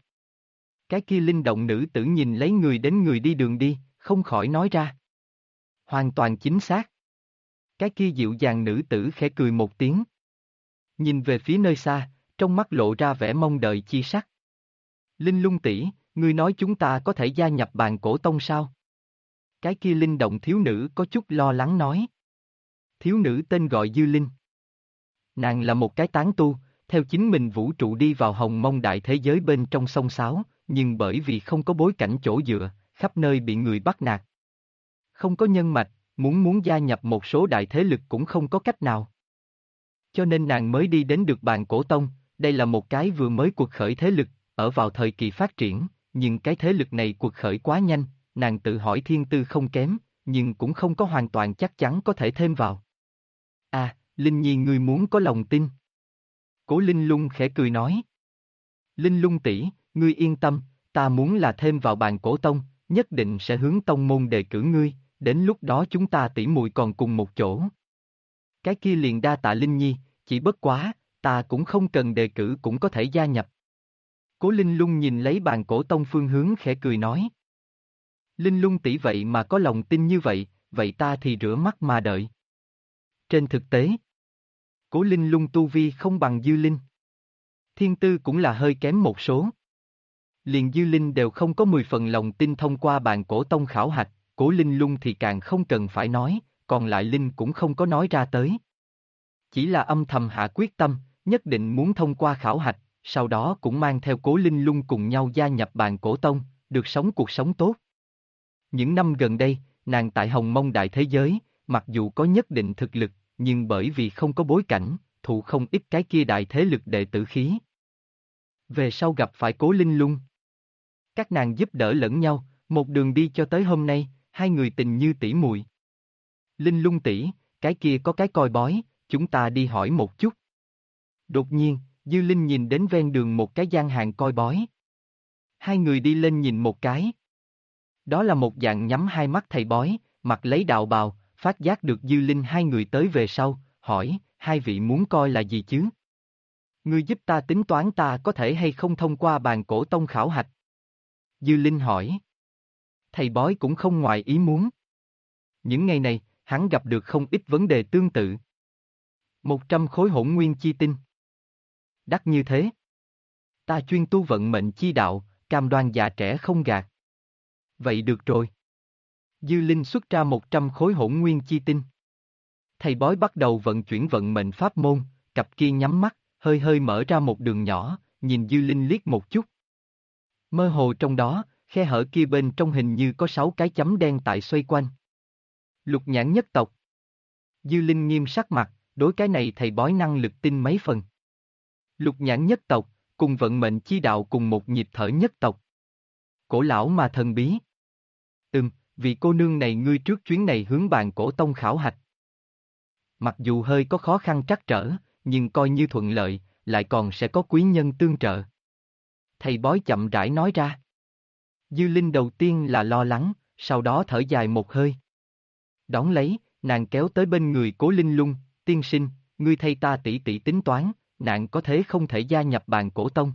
Cái kia linh động nữ tử nhìn lấy người đến người đi đường đi, không khỏi nói ra. Hoàn toàn chính xác. Cái kia dịu dàng nữ tử khẽ cười một tiếng. Nhìn về phía nơi xa, trong mắt lộ ra vẻ mong đợi chi sắc. Linh Lung tỷ, ngươi nói chúng ta có thể gia nhập Bàn Cổ Tông sao? Cái kia linh động thiếu nữ có chút lo lắng nói. Thiếu nữ tên gọi Dư Linh. Nàng là một cái tán tu, theo chính mình vũ trụ đi vào Hồng Mông đại thế giới bên trong sông sáo, nhưng bởi vì không có bối cảnh chỗ dựa, khắp nơi bị người bắt nạt. Không có nhân mạch, muốn gia nhập một số đại thế lực cũng không có cách nào. Cho nên nàng mới đi đến được Bàn Cổ Tông, đây là một cái vừa mới cuộc khởi thế lực, ở vào thời kỳ phát triển, nhưng cái thế lực này cuộc khởi quá nhanh, nàng tự hỏi thiên tư không kém, nhưng cũng không có hoàn toàn chắc chắn có thể thêm vào. Linh Nhi ngươi muốn có lòng tin. Cố Linh Lung khẽ cười nói. Linh Lung tỷ, ngươi yên tâm, ta muốn là thêm vào Bàn Cổ Tông, nhất định sẽ hướng tông môn đề cử ngươi, đến lúc đó chúng ta tỷ muội còn cùng một chỗ. Cái kia liền đa tạ Linh Nhi, chỉ bất quá, ta cũng không cần đề cử cũng có thể gia nhập. Cố Linh Lung nhìn lấy Bàn Cổ Tông phương hướng khẽ cười nói. Linh Lung tỷ vậy mà có lòng tin như vậy, vậy ta thì rửa mắt mà đợi. Trên thực tế, Cố Linh Lung tu vi không bằng Dư Linh. Thiên tư cũng là hơi kém một số. Liền Dư Linh đều không có 10 phần lòng tin thông qua Bàn Cổ Tông khảo hạch, Cố Linh Lung thì càng không cần phải nói, còn lại Linh cũng không có nói ra tới. Chỉ là âm thầm hạ quyết tâm, nhất định muốn thông qua khảo hạch, sau đó cũng mang theo Cố Linh Lung cùng nhau gia nhập Bàn Cổ Tông, được sống cuộc sống tốt. Những năm gần đây, nàng tại Hồng Mông đại thế giới, mặc dù có nhất định thực lực, nhưng bởi vì không có bối cảnh, thụ không ít cái kia đại thế lực đệ tử khí. Về sau gặp phải Cố Linh Lung. Các nàng giúp đỡ lẫn nhau, một đường đi cho tới hôm nay, 2 người tình như tỷ muội. Linh Lung tỷ, cái kia có cái coi bói, chúng ta đi hỏi một chút. Đột nhiên, Dư Linh nhìn đến ven đường một cái gian hàng coi bói. 2 người đi lên nhìn một cái. Đó là một dạng nhắm hai mắt thầy bói, mặc lấy đạo bào, phát giác được Dư Linh hai người tới về sau, hỏi, hai vị muốn coi là gì chứ? Ngươi giúp ta tính toán ta có thể hay không thông qua bàn cổ tông khảo hạch? Dư Linh hỏi. Thầy bói cũng không ngoài ý muốn. Những ngày này, hắn gặp được không ít vấn đề tương tự. 100 khối hỗn nguyên chi tinh. Đắt như thế. Ta chuyên tu vận mệnh chi đạo, cam đoan già trẻ không gạt. Vậy được rồi. Dư Linh xuất ra 100 khối hỗn nguyên chi tinh. Thầy bói bắt đầu vận chuyển vận mệnh pháp môn, cặp kia nhắm mắt, hơi hơi mở ra một đường nhỏ, nhìn Dư Linh liếc một chút. Mơ hồ trong đó, khe hở kia bên trong hình như có 6 cái chấm đen tại xoay quanh. Lục nhãn nhất tộc. Dư Linh nghiêm sắc mặt, đối cái này thầy bói năng lực tin mấy phần. Lục nhãn nhất tộc, cùng vận mệnh chi đạo cùng một nhịp thở nhất tộc. Cổ lão mà thần bí. Vì cô nương này ngươi trước chuyến này hướng bàn cổ tông khảo hạch. Mặc dù hơi có khó khăn trắc trở, nhưng coi như thuận lợi, lại còn sẽ có quý nhân tương trợ. Thầy bói chậm rãi nói ra. Dư Linh đầu tiên là lo lắng, sau đó thở dài một hơi. Đón lấy, nàng kéo tới bên người Cố Linh Lung, tiên sinh, ngươi thay ta tỉ tỉ tính toán, nàng có thế không thể gia nhập bàn cổ tông.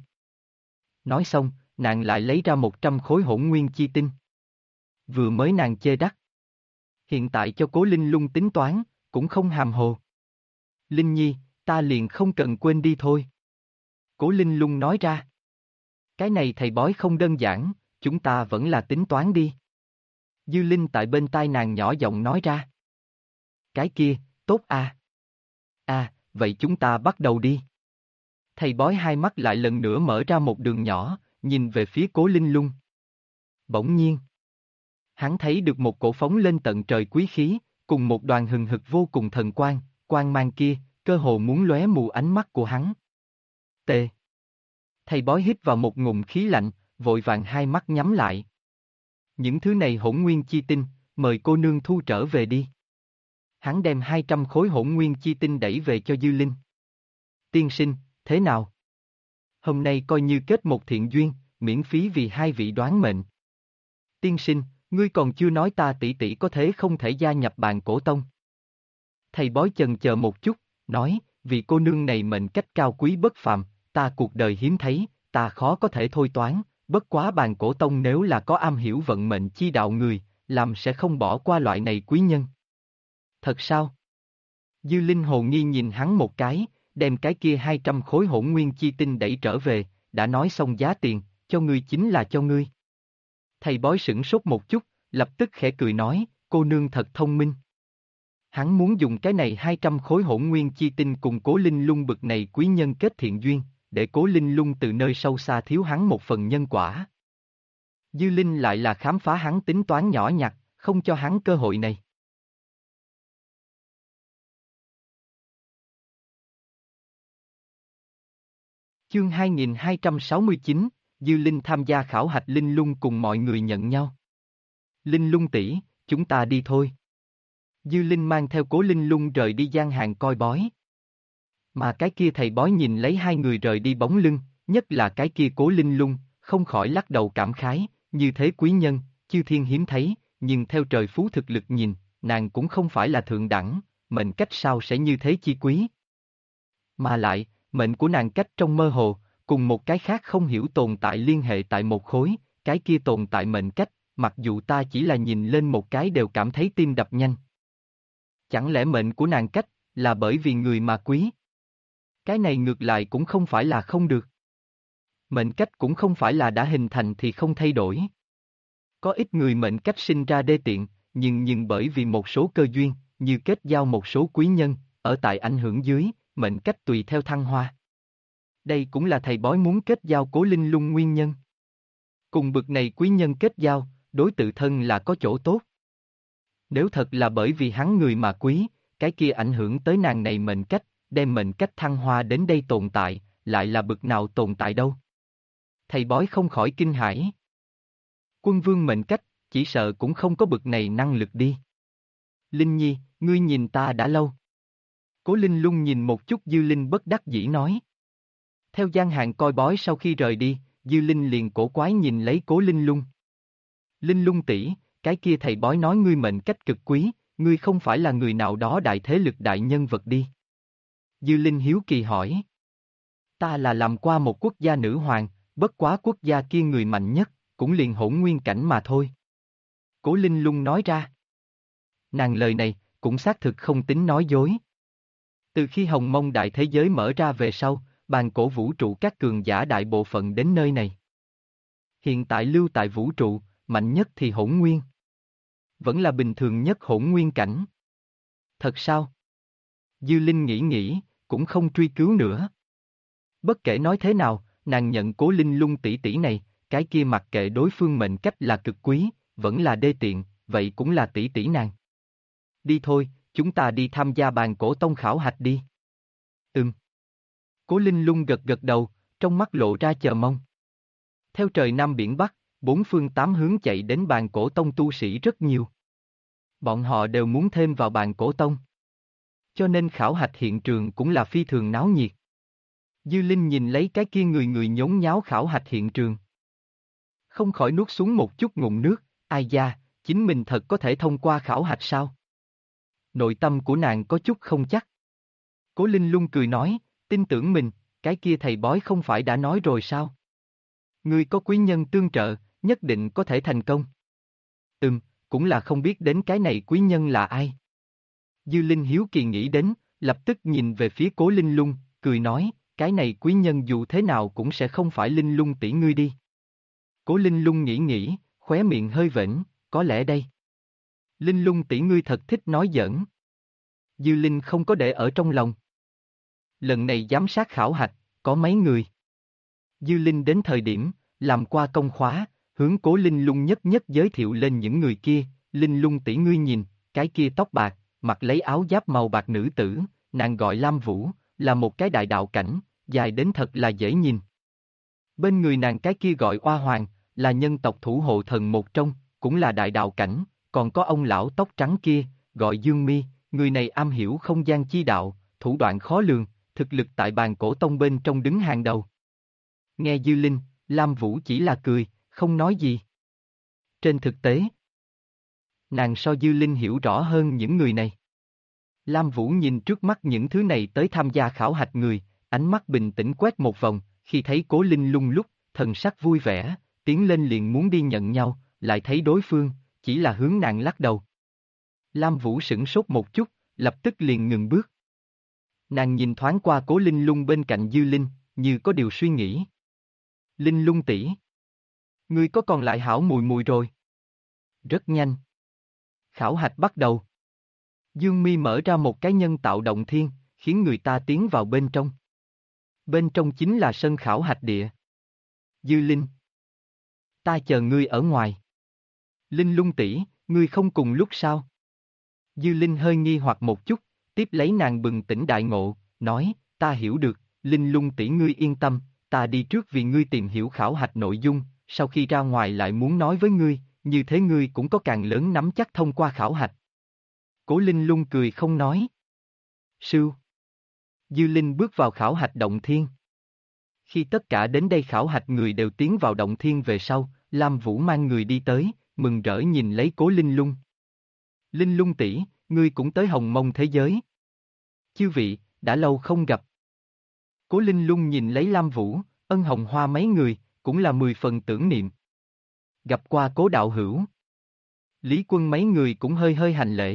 Nói xong, nàng lại lấy ra 100 khối hỗn nguyên chi tinh. Vừa mới nàng chê đắt. Hiện tại cho Cố Linh Lung tính toán, cũng không hàm hồ. Linh Nhi, ta liền không cần quên đi thôi. Cố Linh Lung nói ra. Cái này thầy bói không đơn giản, chúng ta vẫn là tính toán đi. Dư Linh tại bên tai nàng nhỏ giọng nói ra. Cái kia, tốt à. À, vậy chúng ta bắt đầu đi. Thầy bói hai mắt lại lần nữa mở ra một đường nhỏ, nhìn về phía Cố Linh Lung. Bỗng nhiên. Hắn thấy được một cổ phóng lên tận trời quý khí, cùng một đoàn hừng hực vô cùng thần quang, quang mang kia, cơ hồ muốn lóe mù ánh mắt của hắn. T. Thầy bói hít vào một ngụm khí lạnh, vội vàng hai mắt nhắm lại. Những thứ này hỗn nguyên chi tinh, mời cô nương thu trở về đi. Hắn đem 200 khối hỗn nguyên chi tinh đẩy về cho Dư Linh. Tiên sinh, thế nào? Hôm nay coi như kết một thiện duyên, miễn phí vì hai vị đoán mệnh. Tiên sinh, ngươi còn chưa nói ta tỷ tỷ có thế không thể gia nhập bàn cổ tông. Thầy bói chần chờ một chút, nói, vì cô nương này mệnh cách cao quý bất phàm, ta cuộc đời hiếm thấy, ta khó có thể thôi toán, bất quá bàn cổ tông nếu là có am hiểu vận mệnh chi đạo người, làm sẽ không bỏ qua loại này quý nhân. Thật sao? Dư Linh hồ nghi nhìn hắn một cái, đem cái kia 200 khối hỗn nguyên chi tinh đẩy trở về, đã nói xong giá tiền, cho ngươi chính là cho ngươi. Thầy bói sửng sốt một chút, lập tức khẽ cười nói, cô nương thật thông minh. Hắn muốn dùng cái này 200 khối hỗn nguyên chi tinh cùng Cố Linh Lung bực này quý nhân kết thiện duyên, để Cố Linh Lung từ nơi sâu xa thiếu hắn một phần nhân quả. Dư Linh lại là khám phá hắn tính toán nhỏ nhặt, không cho hắn cơ hội này. Chương 2269, Dư Linh tham gia khảo hạch Linh Lung cùng mọi người nhận nhau. Linh Lung tỷ, chúng ta đi thôi. Dư Linh mang theo Cố Linh Lung rời đi gian hàng coi bói. Mà cái kia thầy bói nhìn lấy hai người rời đi bóng lưng, nhất là cái kia Cố Linh Lung, không khỏi lắc đầu cảm khái, như thế quý nhân, chư thiên hiếm thấy, nhưng theo trời phú thực lực nhìn, nàng cũng không phải là thượng đẳng, mệnh cách sao sẽ như thế chi quý. Mà lại, mệnh của nàng cách trong mơ hồ, cùng một cái khác không hiểu tồn tại liên hệ tại một khối, cái kia tồn tại mệnh cách, mặc dù ta chỉ là nhìn lên một cái đều cảm thấy tim đập nhanh. Chẳng lẽ mệnh của nàng cách, là bởi vì người mà quý? Cái này ngược lại cũng không phải là không được. Mệnh cách cũng không phải là đã hình thành thì không thay đổi. Có ít người mệnh cách sinh ra đê tiện, nhưng bởi vì một số cơ duyên, như kết giao một số quý nhân, ở tại ảnh hưởng dưới, mệnh cách tùy theo thăng hoa. Đây cũng là thầy bói muốn kết giao Cố Linh Lung nguyên nhân. Cùng bực này quý nhân kết giao, đối tự thân là có chỗ tốt. Nếu thật là bởi vì hắn người mà quý, cái kia ảnh hưởng tới nàng này mệnh cách, đem mệnh cách thăng hoa đến đây tồn tại, lại là bực nào tồn tại đâu. Thầy bói không khỏi kinh hãi. Quân vương mệnh cách, chỉ sợ cũng không có bực này năng lực đi. Linh Nhi, ngươi nhìn ta đã lâu. Cố Linh Lung nhìn một chút Dư Linh bất đắc dĩ nói. Theo gian hàng coi bói sau khi rời đi, Dư Linh liền cổ quái nhìn lấy Cố Linh Lung. Linh Lung tỷ, cái kia thầy bói nói ngươi mệnh cách cực quý, ngươi không phải là người nào đó đại thế lực đại nhân vật đi. Dư Linh hiếu kỳ hỏi. Ta là làm qua một quốc gia nữ hoàng, bất quá quốc gia kia người mạnh nhất, cũng liền hỗn nguyên cảnh mà thôi. Cố Linh Lung nói ra. Nàng lời này, cũng xác thực không tính nói dối. Từ khi Hồng Mông đại thế giới mở ra về sau, bàn cổ vũ trụ các cường giả đại bộ phận đến nơi này. Hiện tại lưu tại vũ trụ, mạnh nhất thì hỗn nguyên. Vẫn là bình thường nhất hỗn nguyên cảnh. Thật sao? Dư Linh nghĩ nghĩ, cũng không truy cứu nữa. Bất kể nói thế nào, nàng nhận Cố Linh Lung tỷ tỷ này, cái kia mặc kệ đối phương mệnh cách là cực quý, vẫn là đê tiện, vậy cũng là tỷ tỷ nàng. Đi thôi, chúng ta đi tham gia bàn cổ tông khảo hạch đi. Cố Linh Lung gật gật đầu, trong mắt lộ ra chờ mong. Theo trời Nam biển Bắc, bốn phương tám hướng chạy đến bàn cổ tông tu sĩ rất nhiều. Bọn họ đều muốn thêm vào bàn cổ tông. Cho nên khảo hạch hiện trường cũng là phi thường náo nhiệt. Dư Linh nhìn lấy cái kia người người nhốn nháo khảo hạch hiện trường. Không khỏi nuốt xuống một chút ngụm nước, ai da, chính mình thật có thể thông qua khảo hạch sao? Nội tâm của nàng có chút không chắc. Cố Linh Lung cười nói, tin tưởng mình, cái kia thầy bói không phải đã nói rồi sao? Ngươi có quý nhân tương trợ, nhất định có thể thành công. Cũng là không biết đến cái này quý nhân là ai. Dư Linh hiếu kỳ nghĩ đến, lập tức nhìn về phía Cố Linh Lung, cười nói, cái này quý nhân dù thế nào cũng sẽ không phải Linh Lung tỷ ngươi đi. Cố Linh Lung nghĩ, khóe miệng hơi vểnh, có lẽ đây. Linh Lung tỷ ngươi thật thích nói giỡn. Dư Linh không có để ở trong lòng. Lần này giám sát khảo hạch, có mấy người. Dư Linh đến thời điểm, làm qua công khóa, hướng Cố Linh Lung nhất nhất giới thiệu lên những người kia, Linh Lung tỷ ngươi nhìn, cái kia tóc bạc, mặc lấy áo giáp màu bạc nữ tử, nàng gọi Lam Vũ, là một cái đại đạo cảnh, dài đến thật là dễ nhìn. Bên người nàng cái kia gọi Oa Hoàng, là nhân tộc thủ hộ thần một trong, cũng là đại đạo cảnh, còn có ông lão tóc trắng kia, gọi Dương Mi, người này am hiểu không gian chi đạo, thủ đoạn khó lường, thực lực tại bàn cổ tông bên trong đứng hàng đầu. Nghe Dư Linh, Lam Vũ chỉ là cười, không nói gì. Trên thực tế, nàng so Dư Linh hiểu rõ hơn những người này. Lam Vũ nhìn trước mắt những thứ này tới tham gia khảo hạch người, ánh mắt bình tĩnh quét một vòng, khi thấy Cố Linh Lung lúc, thần sắc vui vẻ, tiến lên liền muốn đi nhận nhau, lại thấy đối phương, chỉ là hướng nàng lắc đầu. Lam Vũ sửng sốt một chút, lập tức liền ngừng bước. Nàng nhìn thoáng qua Cố Linh Lung bên cạnh Dư Linh, như có điều suy nghĩ. Linh Lung tỷ, ngươi có còn lại hảo mùi mùi rồi? Rất nhanh. Khảo hạch bắt đầu. Dương Mi mở ra một cái nhân tạo động thiên, khiến người ta tiến vào bên trong. Bên trong chính là sân khảo hạch địa. Dư Linh, ta chờ ngươi ở ngoài. Linh Lung tỷ, ngươi không cùng lúc sao? Dư Linh hơi nghi hoặc một chút, tiếp lấy nàng bừng tỉnh đại ngộ, nói, ta hiểu được, Linh Lung tỷ ngươi yên tâm, ta đi trước vì ngươi tìm hiểu khảo hạch nội dung, sau khi ra ngoài lại muốn nói với ngươi, như thế ngươi cũng có càng lớn nắm chắc thông qua khảo hạch. Cố Linh Lung cười không nói. Sưu. Dư Linh bước vào khảo hạch động thiên. Khi tất cả đến đây khảo hạch người đều tiến vào động thiên về sau, Lam Vũ mang người đi tới, mừng rỡ nhìn lấy Cố Linh Lung. Linh Lung tỷ, ngươi cũng tới Hồng Mông thế giới. Chư vị, đã lâu không gặp. Cố Linh Lung nhìn lấy Lam Vũ, Ân Hồng Hoa mấy người, cũng là 10 phần tưởng niệm. Gặp qua Cố đạo hữu. Lý Quân mấy người cũng hơi hơi hành lễ.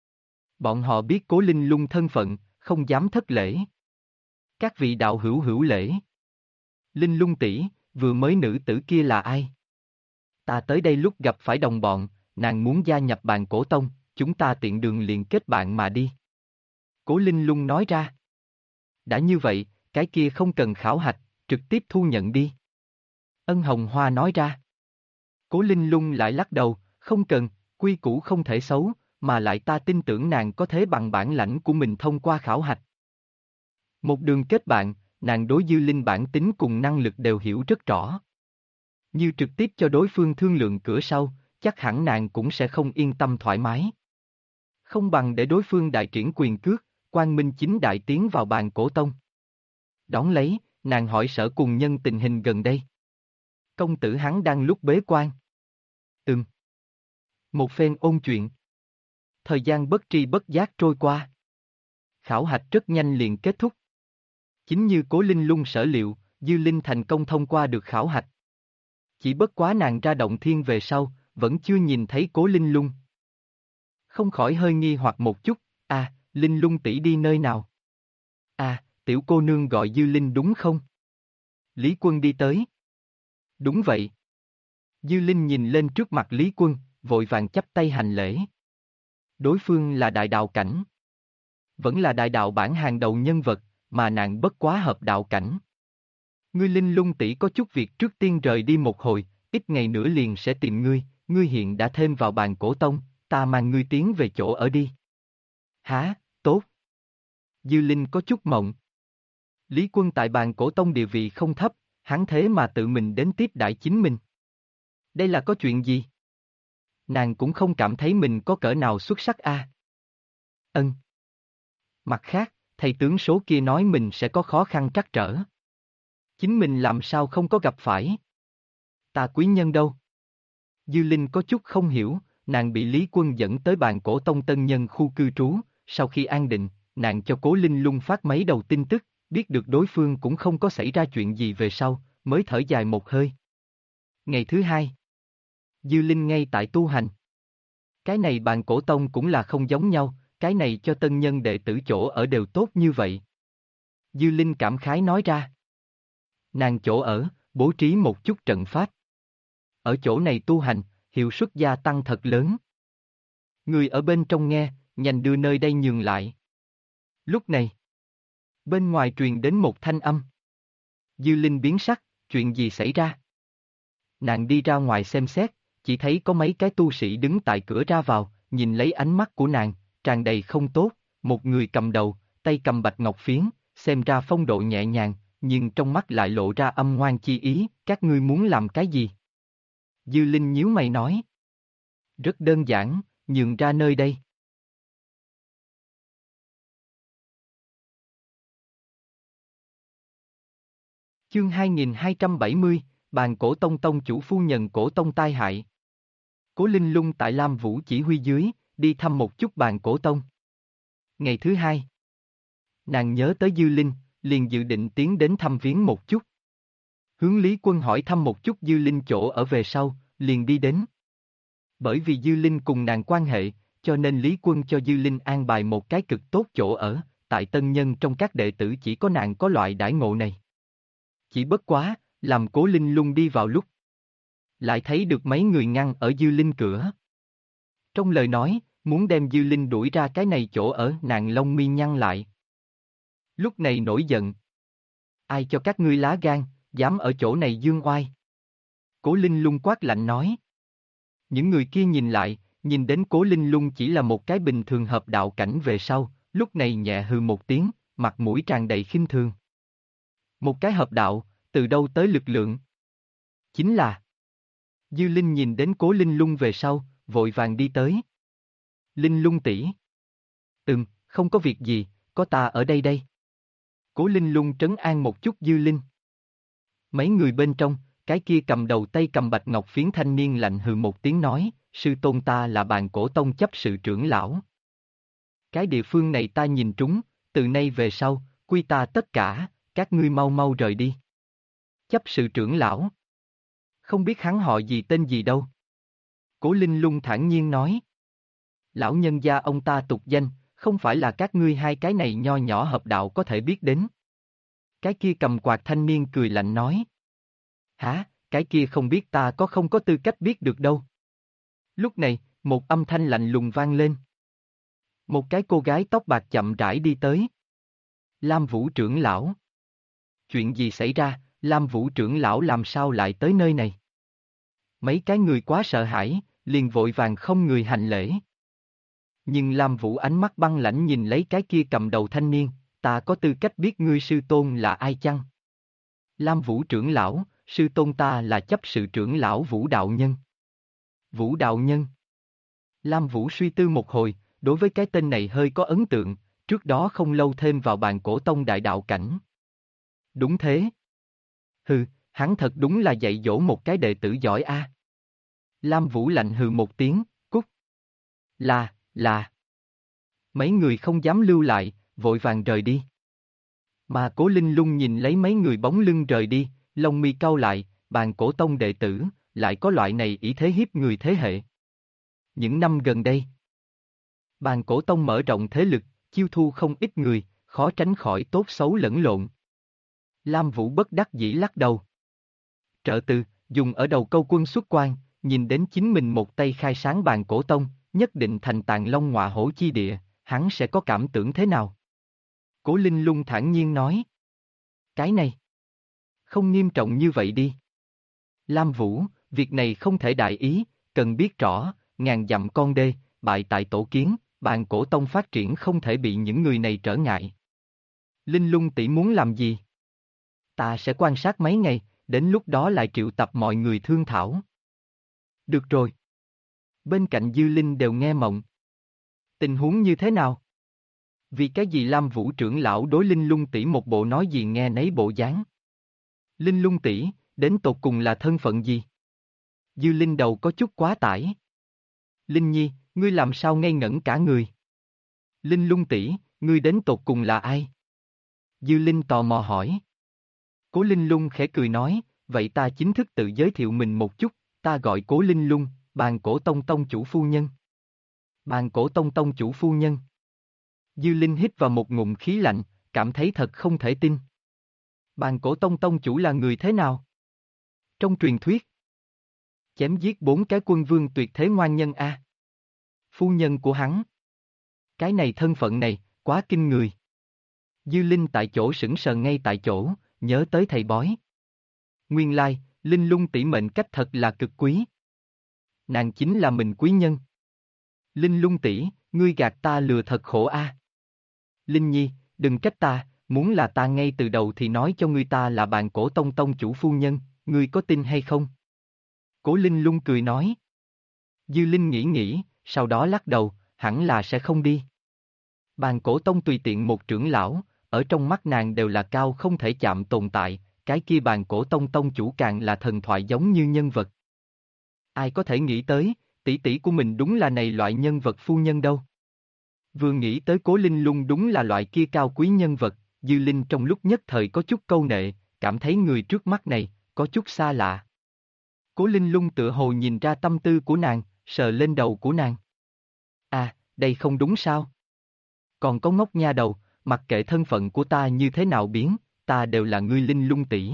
Bọn họ biết Cố Linh Lung thân phận, không dám thất lễ. Các vị đạo hữu hữu lễ. Linh Lung tỷ, vừa mới nữ tử kia là ai? Ta tới đây lúc gặp phải đồng bọn, nàng muốn gia nhập bàn cổ tông, chúng ta tiện đường liền kết bạn mà đi. Cố Linh Lung nói ra. Đã như vậy, cái kia không cần khảo hạch, trực tiếp thu nhận đi. Ân Hồng Hoa nói ra. Cố Linh Lung lại lắc đầu, không cần, quy củ không thể xấu, mà lại ta tin tưởng nàng có thế bằng bản lãnh của mình thông qua khảo hạch. Một đường kết bạn, nàng đối Dư Linh bản tính cùng năng lực đều hiểu rất rõ. Như trực tiếp cho đối phương thương lượng cửa sau, chắc hẳn nàng cũng sẽ không yên tâm thoải mái. Không bằng để đối phương đại triển quyền cước, quang minh chính đại tiến vào bàn cổ tông. Đón lấy, nàng hỏi Sở Cùng Nhân tình hình gần đây. Công tử hắn đang lúc bế quan. Ừm. Một phen ôn chuyện. Thời gian bất tri bất giác trôi qua. Khảo hạch rất nhanh liền kết thúc. Chính như Cố Linh Lung sở liệu, Dư Linh thành công thông qua được khảo hạch. Chỉ bất quá nàng ra động thiên về sau, vẫn chưa nhìn thấy Cố Linh Lung. Không khỏi hơi nghi hoặc một chút, Linh Lung tỷ đi nơi nào? Tiểu cô nương gọi Dư Linh đúng không? Lý Quân đi tới. Đúng vậy. Dư Linh nhìn lên trước mặt Lý Quân, vội vàng chắp tay hành lễ. Đối phương là đại đạo cảnh. Vẫn là đại đạo bản hàng đầu nhân vật, mà nàng bất quá hợp đạo cảnh. Ngươi Linh Lung tỷ có chút việc trước tiên rời đi một hồi, ít ngày nữa liền sẽ tìm ngươi hiện đã thêm vào bàn cổ tông, ta mang ngươi tiến về chỗ ở đi. Hả, tốt. Dư Linh có chút mộng. Lý Quân tại bàn cổ tông địa vị không thấp, hắn thế mà tự mình đến tiếp đãi chính mình. Đây là có chuyện gì? Nàng cũng không cảm thấy mình có cỡ nào xuất sắc a. Ân. Mặt khác, thầy tướng số kia nói mình sẽ có khó khăn trắc trở. Chính mình làm sao không có gặp phải? Ta quý nhân đâu? Dư Linh có chút không hiểu, nàng bị Lý Quân dẫn tới bàn cổ tông tân nhân khu cư trú, sau khi an định, nàng cho Cố Linh Lung phát mấy đầu tin tức, biết được đối phương cũng không có xảy ra chuyện gì về sau, mới thở dài một hơi. Ngày thứ hai, Dư Linh ngay tại tu hành. Cái này bàn cổ tông cũng là không giống nhau, cái này cho tân nhân đệ tử chỗ ở đều tốt như vậy. Dư Linh cảm khái nói ra. Nàng chỗ ở, bố trí một chút trận pháp. Ở chỗ này tu hành, hiệu suất gia tăng thật lớn. Người ở bên trong nghe, nhanh đưa nơi đây nhường lại. Lúc này, bên ngoài truyền đến một thanh âm. Dư Linh biến sắc, chuyện gì xảy ra? Nàng đi ra ngoài xem xét, chỉ thấy có mấy cái tu sĩ đứng tại cửa ra vào, nhìn lấy ánh mắt của nàng, tràn đầy không tốt, một người cầm đầu, tay cầm bạch ngọc phiến, xem ra phong độ nhẹ nhàng, nhưng trong mắt lại lộ ra âm ngoan chi ý, các ngươi muốn làm cái gì? Dư Linh nhíu mày nói. Rất đơn giản, nhường ra nơi đây. Chương 2270, bàn cổ tông tông chủ phu nhân cổ tông tai hại. Cố Linh Lung tại Lam Vũ chỉ huy dưới, đi thăm một chút bàn cổ tông. Ngày thứ hai, nàng nhớ tới Dư Linh, liền dự định tiến đến thăm viếng một chút. Hướng Lý Quân hỏi thăm một chút Dư Linh chỗ ở về sau, liền đi đến. Bởi vì Dư Linh cùng nàng quan hệ, cho nên Lý Quân cho Dư Linh an bài một cái cực tốt chỗ ở, tại tân nhân trong các đệ tử chỉ có nàng có loại đãi ngộ này. Chỉ bất quá, làm Cố Linh Lung đi vào lúc. Lại thấy được mấy người ngăn ở Dư Linh cửa. Trong lời nói, muốn đem Dư Linh đuổi ra cái này chỗ ở, nàng lông mi nhăn lại. Lúc này nổi giận. Ai cho các ngươi lá gan, dám ở chỗ này dương oai? Cố Linh Lung quát lạnh nói. Những người kia nhìn lại, nhìn đến Cố Linh Lung chỉ là một cái bình thường hợp đạo cảnh về sau, lúc này nhẹ hừ một tiếng, mặt mũi tràn đầy khinh thường. Một cái hợp đạo, từ đâu tới lực lượng? Chính là... Dư Linh nhìn đến Cố Linh Lung về sau, vội vàng đi tới. Linh Lung tỷ. Không có việc gì, có ta ở đây đây. Cố Linh Lung trấn an một chút Dư Linh. Mấy người bên trong, cái kia cầm đầu tay cầm bạch ngọc phiến thanh niên lạnh hừ một tiếng nói, sư tôn ta là bàn cổ tông chấp sự trưởng lão. Cái địa phương này ta nhìn trúng, từ nay về sau, quy ta tất cả, các ngươi mau mau rời đi. Chấp sự trưởng lão. Không biết hắn họ gì tên gì đâu. Cố Linh Lung thản nhiên nói. Lão nhân gia ông ta tục danh, không phải là các ngươi hai cái này nho nhỏ hợp đạo có thể biết đến. Cái kia cầm quạt thanh niên cười lạnh nói. Hả, cái kia không biết ta có không có tư cách biết được đâu. Lúc này, một âm thanh lạnh lùng vang lên. Một cái cô gái tóc bạc chậm rãi đi tới. Lam Vũ trưởng lão. Chuyện gì xảy ra, Lam Vũ trưởng lão làm sao lại tới nơi này? Mấy cái người quá sợ hãi, liền vội vàng không người hành lễ. Nhưng Lam Vũ ánh mắt băng lãnh nhìn lấy cái kia cầm đầu thanh niên, ta có tư cách biết ngươi sư tôn là ai chăng? Lam Vũ trưởng lão, sư tôn ta là chấp sự trưởng lão Vũ Đạo Nhân. Vũ Đạo Nhân. Lam Vũ suy tư một hồi, đối với cái tên này hơi có ấn tượng, trước đó không lâu thêm vào bàn cổ tông đại đạo cảnh. Đúng thế. Hắn thật đúng là dạy dỗ một cái đệ tử giỏi a. Lam Vũ lạnh hừ một tiếng, cút. Là. Mấy người không dám lưu lại, vội vàng rời đi. Mà Cố Linh Lung nhìn lấy mấy người bóng lưng rời đi, lông mi cau lại, bàn cổ tông đệ tử, lại có loại này ỷ thế hiếp người thế hệ. Những năm gần đây, bàn cổ tông mở rộng thế lực, chiêu thu không ít người, khó tránh khỏi tốt xấu lẫn lộn. Lam Vũ bất đắc dĩ lắc đầu. Trợ từ, dùng ở đầu câu quân xuất quan, nhìn đến chính mình một tay khai sáng bàn cổ tông, nhất định thành tàn long ngọa hổ chi địa, hắn sẽ có cảm tưởng thế nào? Cố Linh Lung thản nhiên nói. Cái này, không nghiêm trọng như vậy đi. Lam Vũ, việc này không thể đại ý, cần biết rõ, ngàn dặm con đê, bại tại tổ kiến, bàn cổ tông phát triển không thể bị những người này trở ngại. Linh Lung tỷ muốn làm gì? Ta sẽ quan sát mấy ngày, đến lúc đó lại triệu tập mọi người thương thảo. Được rồi. Bên cạnh Dư Linh đều nghe mộng. Tình huống như thế nào? Vì cái gì Lam Vũ trưởng lão đối Linh Lung tỷ một bộ nói gì nghe nấy bộ dáng? Linh Lung tỷ, đến tột cùng là thân phận gì? Dư Linh đầu có chút quá tải. Linh Nhi, ngươi làm sao ngây ngẩn cả người? Linh Lung tỷ, ngươi đến tột cùng là ai? Dư Linh tò mò hỏi. Cố Linh Lung khẽ cười nói, vậy ta chính thức tự giới thiệu mình một chút, ta gọi Cố Linh Lung, bàn cổ tông tông chủ phu nhân. Bàn cổ tông tông chủ phu nhân. Dư Linh hít vào một ngụm khí lạnh, cảm thấy thật không thể tin. Bàn cổ tông tông chủ là người thế nào? Trong truyền thuyết, chém giết 4 cái quân vương tuyệt thế ngoan nhân a. Phu nhân của hắn. Cái này thân phận này, quá kinh người. Dư Linh tại chỗ sững sờ ngay tại chỗ, nhớ tới thầy bói. Nguyên lai, Linh Lung tỷ mệnh cách thật là cực quý. Nàng chính là mình quý nhân. Linh Lung tỷ, ngươi gạt ta lừa thật khổ a. Linh Nhi, đừng trách ta, muốn là ta ngay từ đầu thì nói cho ngươi ta là bàn cổ tông tông chủ phu nhân, ngươi có tin hay không? Cố Linh Lung cười nói. Dư Linh nghĩ, sau đó lắc đầu, hẳn là sẽ không đi. Bàn cổ tông tùy tiện một trưởng lão, ở trong mắt nàng đều là cao không thể chạm tồn tại, cái kia bàn cổ tông tông chủ càng là thần thoại giống như nhân vật. Ai có thể nghĩ tới, tỷ tỷ của mình đúng là này loại nhân vật phu nhân đâu. Vừa nghĩ tới Cố Linh Lung đúng là loại kia cao quý nhân vật, Dư Linh trong lúc nhất thời có chút câu nệ, cảm thấy người trước mắt này, có chút xa lạ. Cố Linh Lung tựa hồ nhìn ra tâm tư của nàng, sờ lên đầu của nàng. À, đây không đúng sao? Còn có ngốc nha đầu, mặc kệ thân phận của ta như thế nào biến, ta đều là ngươi Linh Lung tỷ.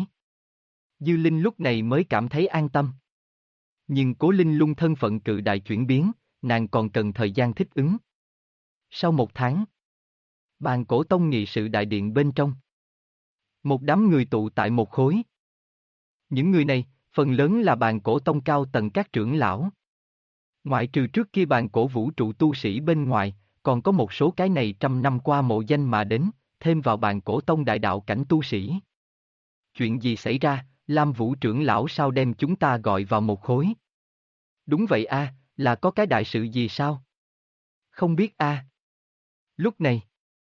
Dư Linh lúc này mới cảm thấy an tâm. Nhưng Cố Linh Lung thân phận cự đại chuyển biến, nàng còn cần thời gian thích ứng. Sau 1 tháng, bàn cổ tông nghị sự đại điện bên trong. Một đám người tụ tại một khối. Những người này, phần lớn là bàn cổ tông cao tầng các trưởng lão. Ngoại trừ trước kia bàn cổ vũ trụ tu sĩ bên ngoài, còn có một số cái này trăm năm qua mộ danh mà đến, thêm vào bàn cổ tông đại đạo cảnh tu sĩ. Chuyện gì xảy ra, Lam Vũ trưởng lão sao đem chúng ta gọi vào một khối? Đúng vậy a, là có cái đại sự gì sao? Không biết a. Lúc này,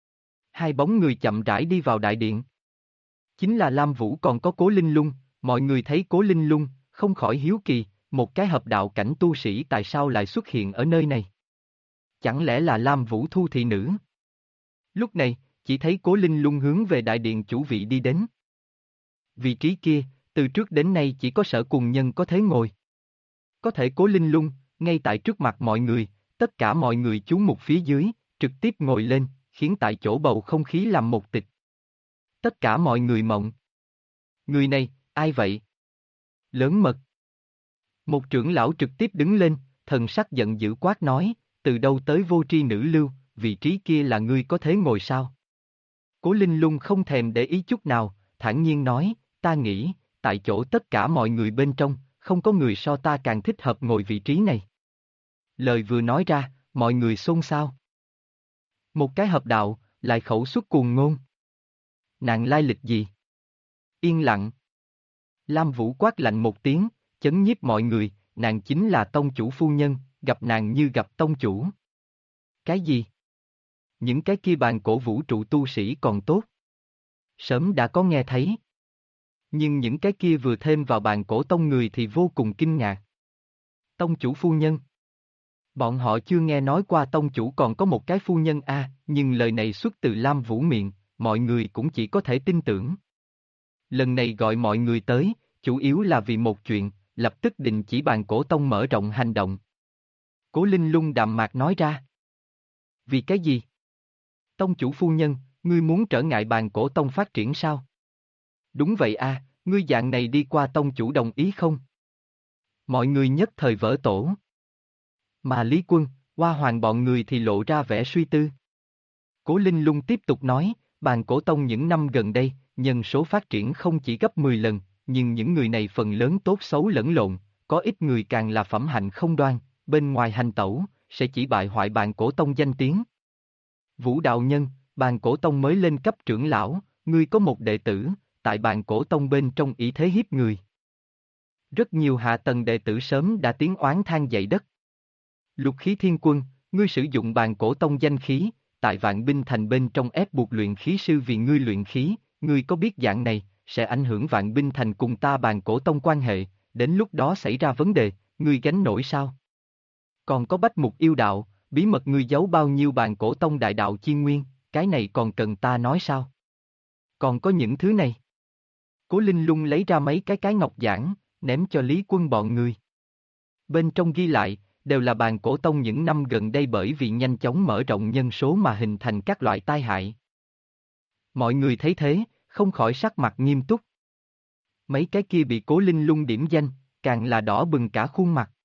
2 bóng người chậm rãi đi vào đại điện. Chính là Lam Vũ còn có Cố Linh Lung, mọi người thấy Cố Linh Lung, không khỏi hiếu kỳ, một cái hợp đạo cảnh tu sĩ tại sao lại xuất hiện ở nơi này? Chẳng lẽ là Lam Vũ thu thị nữ? Lúc này, chỉ thấy Cố Linh Lung hướng về đại điện chủ vị đi đến. Vị trí kia, từ trước đến nay chỉ có Sở Cùng Nhân có thể ngồi. Có thể Cố Linh Lung, ngay tại trước mặt mọi người, tất cả mọi người chú mục phía dưới, trực tiếp ngồi lên, khiến tại chỗ bầu không khí làm một tịch. Tất cả mọi người mộng. Người này, ai vậy? Lớn mật. Một trưởng lão trực tiếp đứng lên, thần sắc giận dữ quát nói, từ đâu tới vô tri nữ lưu, vị trí kia là ngươi có thế ngồi sao? Cố Linh Lung không thèm để ý chút nào, thản nhiên nói, ta nghĩ, tại chỗ tất cả mọi người bên trong, không có người so ta càng thích hợp ngồi vị trí này. Lời vừa nói ra, mọi người xôn xao. Một cái hợp đạo, lại khẩu xuất cuồng ngôn. Nàng lai lịch gì? Yên lặng. Lam Vũ quát lạnh một tiếng, chấn nhiếp mọi người, nàng chính là tông chủ phu nhân, gặp nàng như gặp tông chủ. Cái gì? Những cái kia bàn cổ vũ trụ tu sĩ còn tốt. Sớm đã có nghe thấy. Nhưng những cái kia vừa thêm vào bàn cổ tông người thì vô cùng kinh ngạc. Tông chủ phu nhân. Bọn họ chưa nghe nói qua tông chủ còn có một cái phu nhân nhưng lời này xuất từ Lam Vũ miệng, mọi người cũng chỉ có thể tin tưởng. Lần này gọi mọi người tới, chủ yếu là vì một chuyện, lập tức định chỉ bàn cổ tông mở rộng hành động. Cố Linh Lung đạm mạc nói ra. Vì cái gì? Tông chủ phu nhân, ngươi muốn trở ngại bàn cổ tông phát triển sao? Đúng vậy ngươi dạng này đi qua tông chủ đồng ý không? Mọi người nhất thời vỡ tổ. Mà Lý Quân, Hoa Hoàng bọn người thì lộ ra vẻ suy tư. Cố Linh Lung tiếp tục nói, bàn cổ tông những năm gần đây, nhân số phát triển không chỉ gấp 10 lần, nhưng những người này phần lớn tốt xấu lẫn lộn, có ít người càng là phẩm hạnh không đoan, bên ngoài hành tẩu, sẽ chỉ bại hoại bàn cổ tông danh tiếng. Vũ đạo nhân, bàn cổ tông mới lên cấp trưởng lão, ngươi có một đệ tử, tại bàn cổ tông bên trong ý thế hiếp người. Rất nhiều hạ tầng đệ tử sớm đã tiếng oán than dậy đất. Lục khí thiên quân, ngươi sử dụng bàn cổ tông danh khí, tại vạn binh thành bên trong ép buộc luyện khí sư vì ngươi luyện khí, ngươi có biết dạng này, sẽ ảnh hưởng vạn binh thành cùng ta bàn cổ tông quan hệ, đến lúc đó xảy ra vấn đề, ngươi gánh nổi sao? Còn có bách mục yêu đạo, bí mật ngươi giấu bao nhiêu bàn cổ tông đại đạo chi nguyên, cái này còn cần ta nói sao? Còn có những thứ này. Cố Linh Lung lấy ra mấy cái ngọc giản, ném cho Lý Quân bọn người. Bên trong ghi lại, đều là bàn cổ tông những năm gần đây bởi vì nhanh chóng mở rộng nhân số mà hình thành các loại tai hại. Mọi người thấy thế, không khỏi sắc mặt nghiêm túc. Mấy cái kia bị Cố Linh Lung điểm danh, càng là đỏ bừng cả khuôn mặt.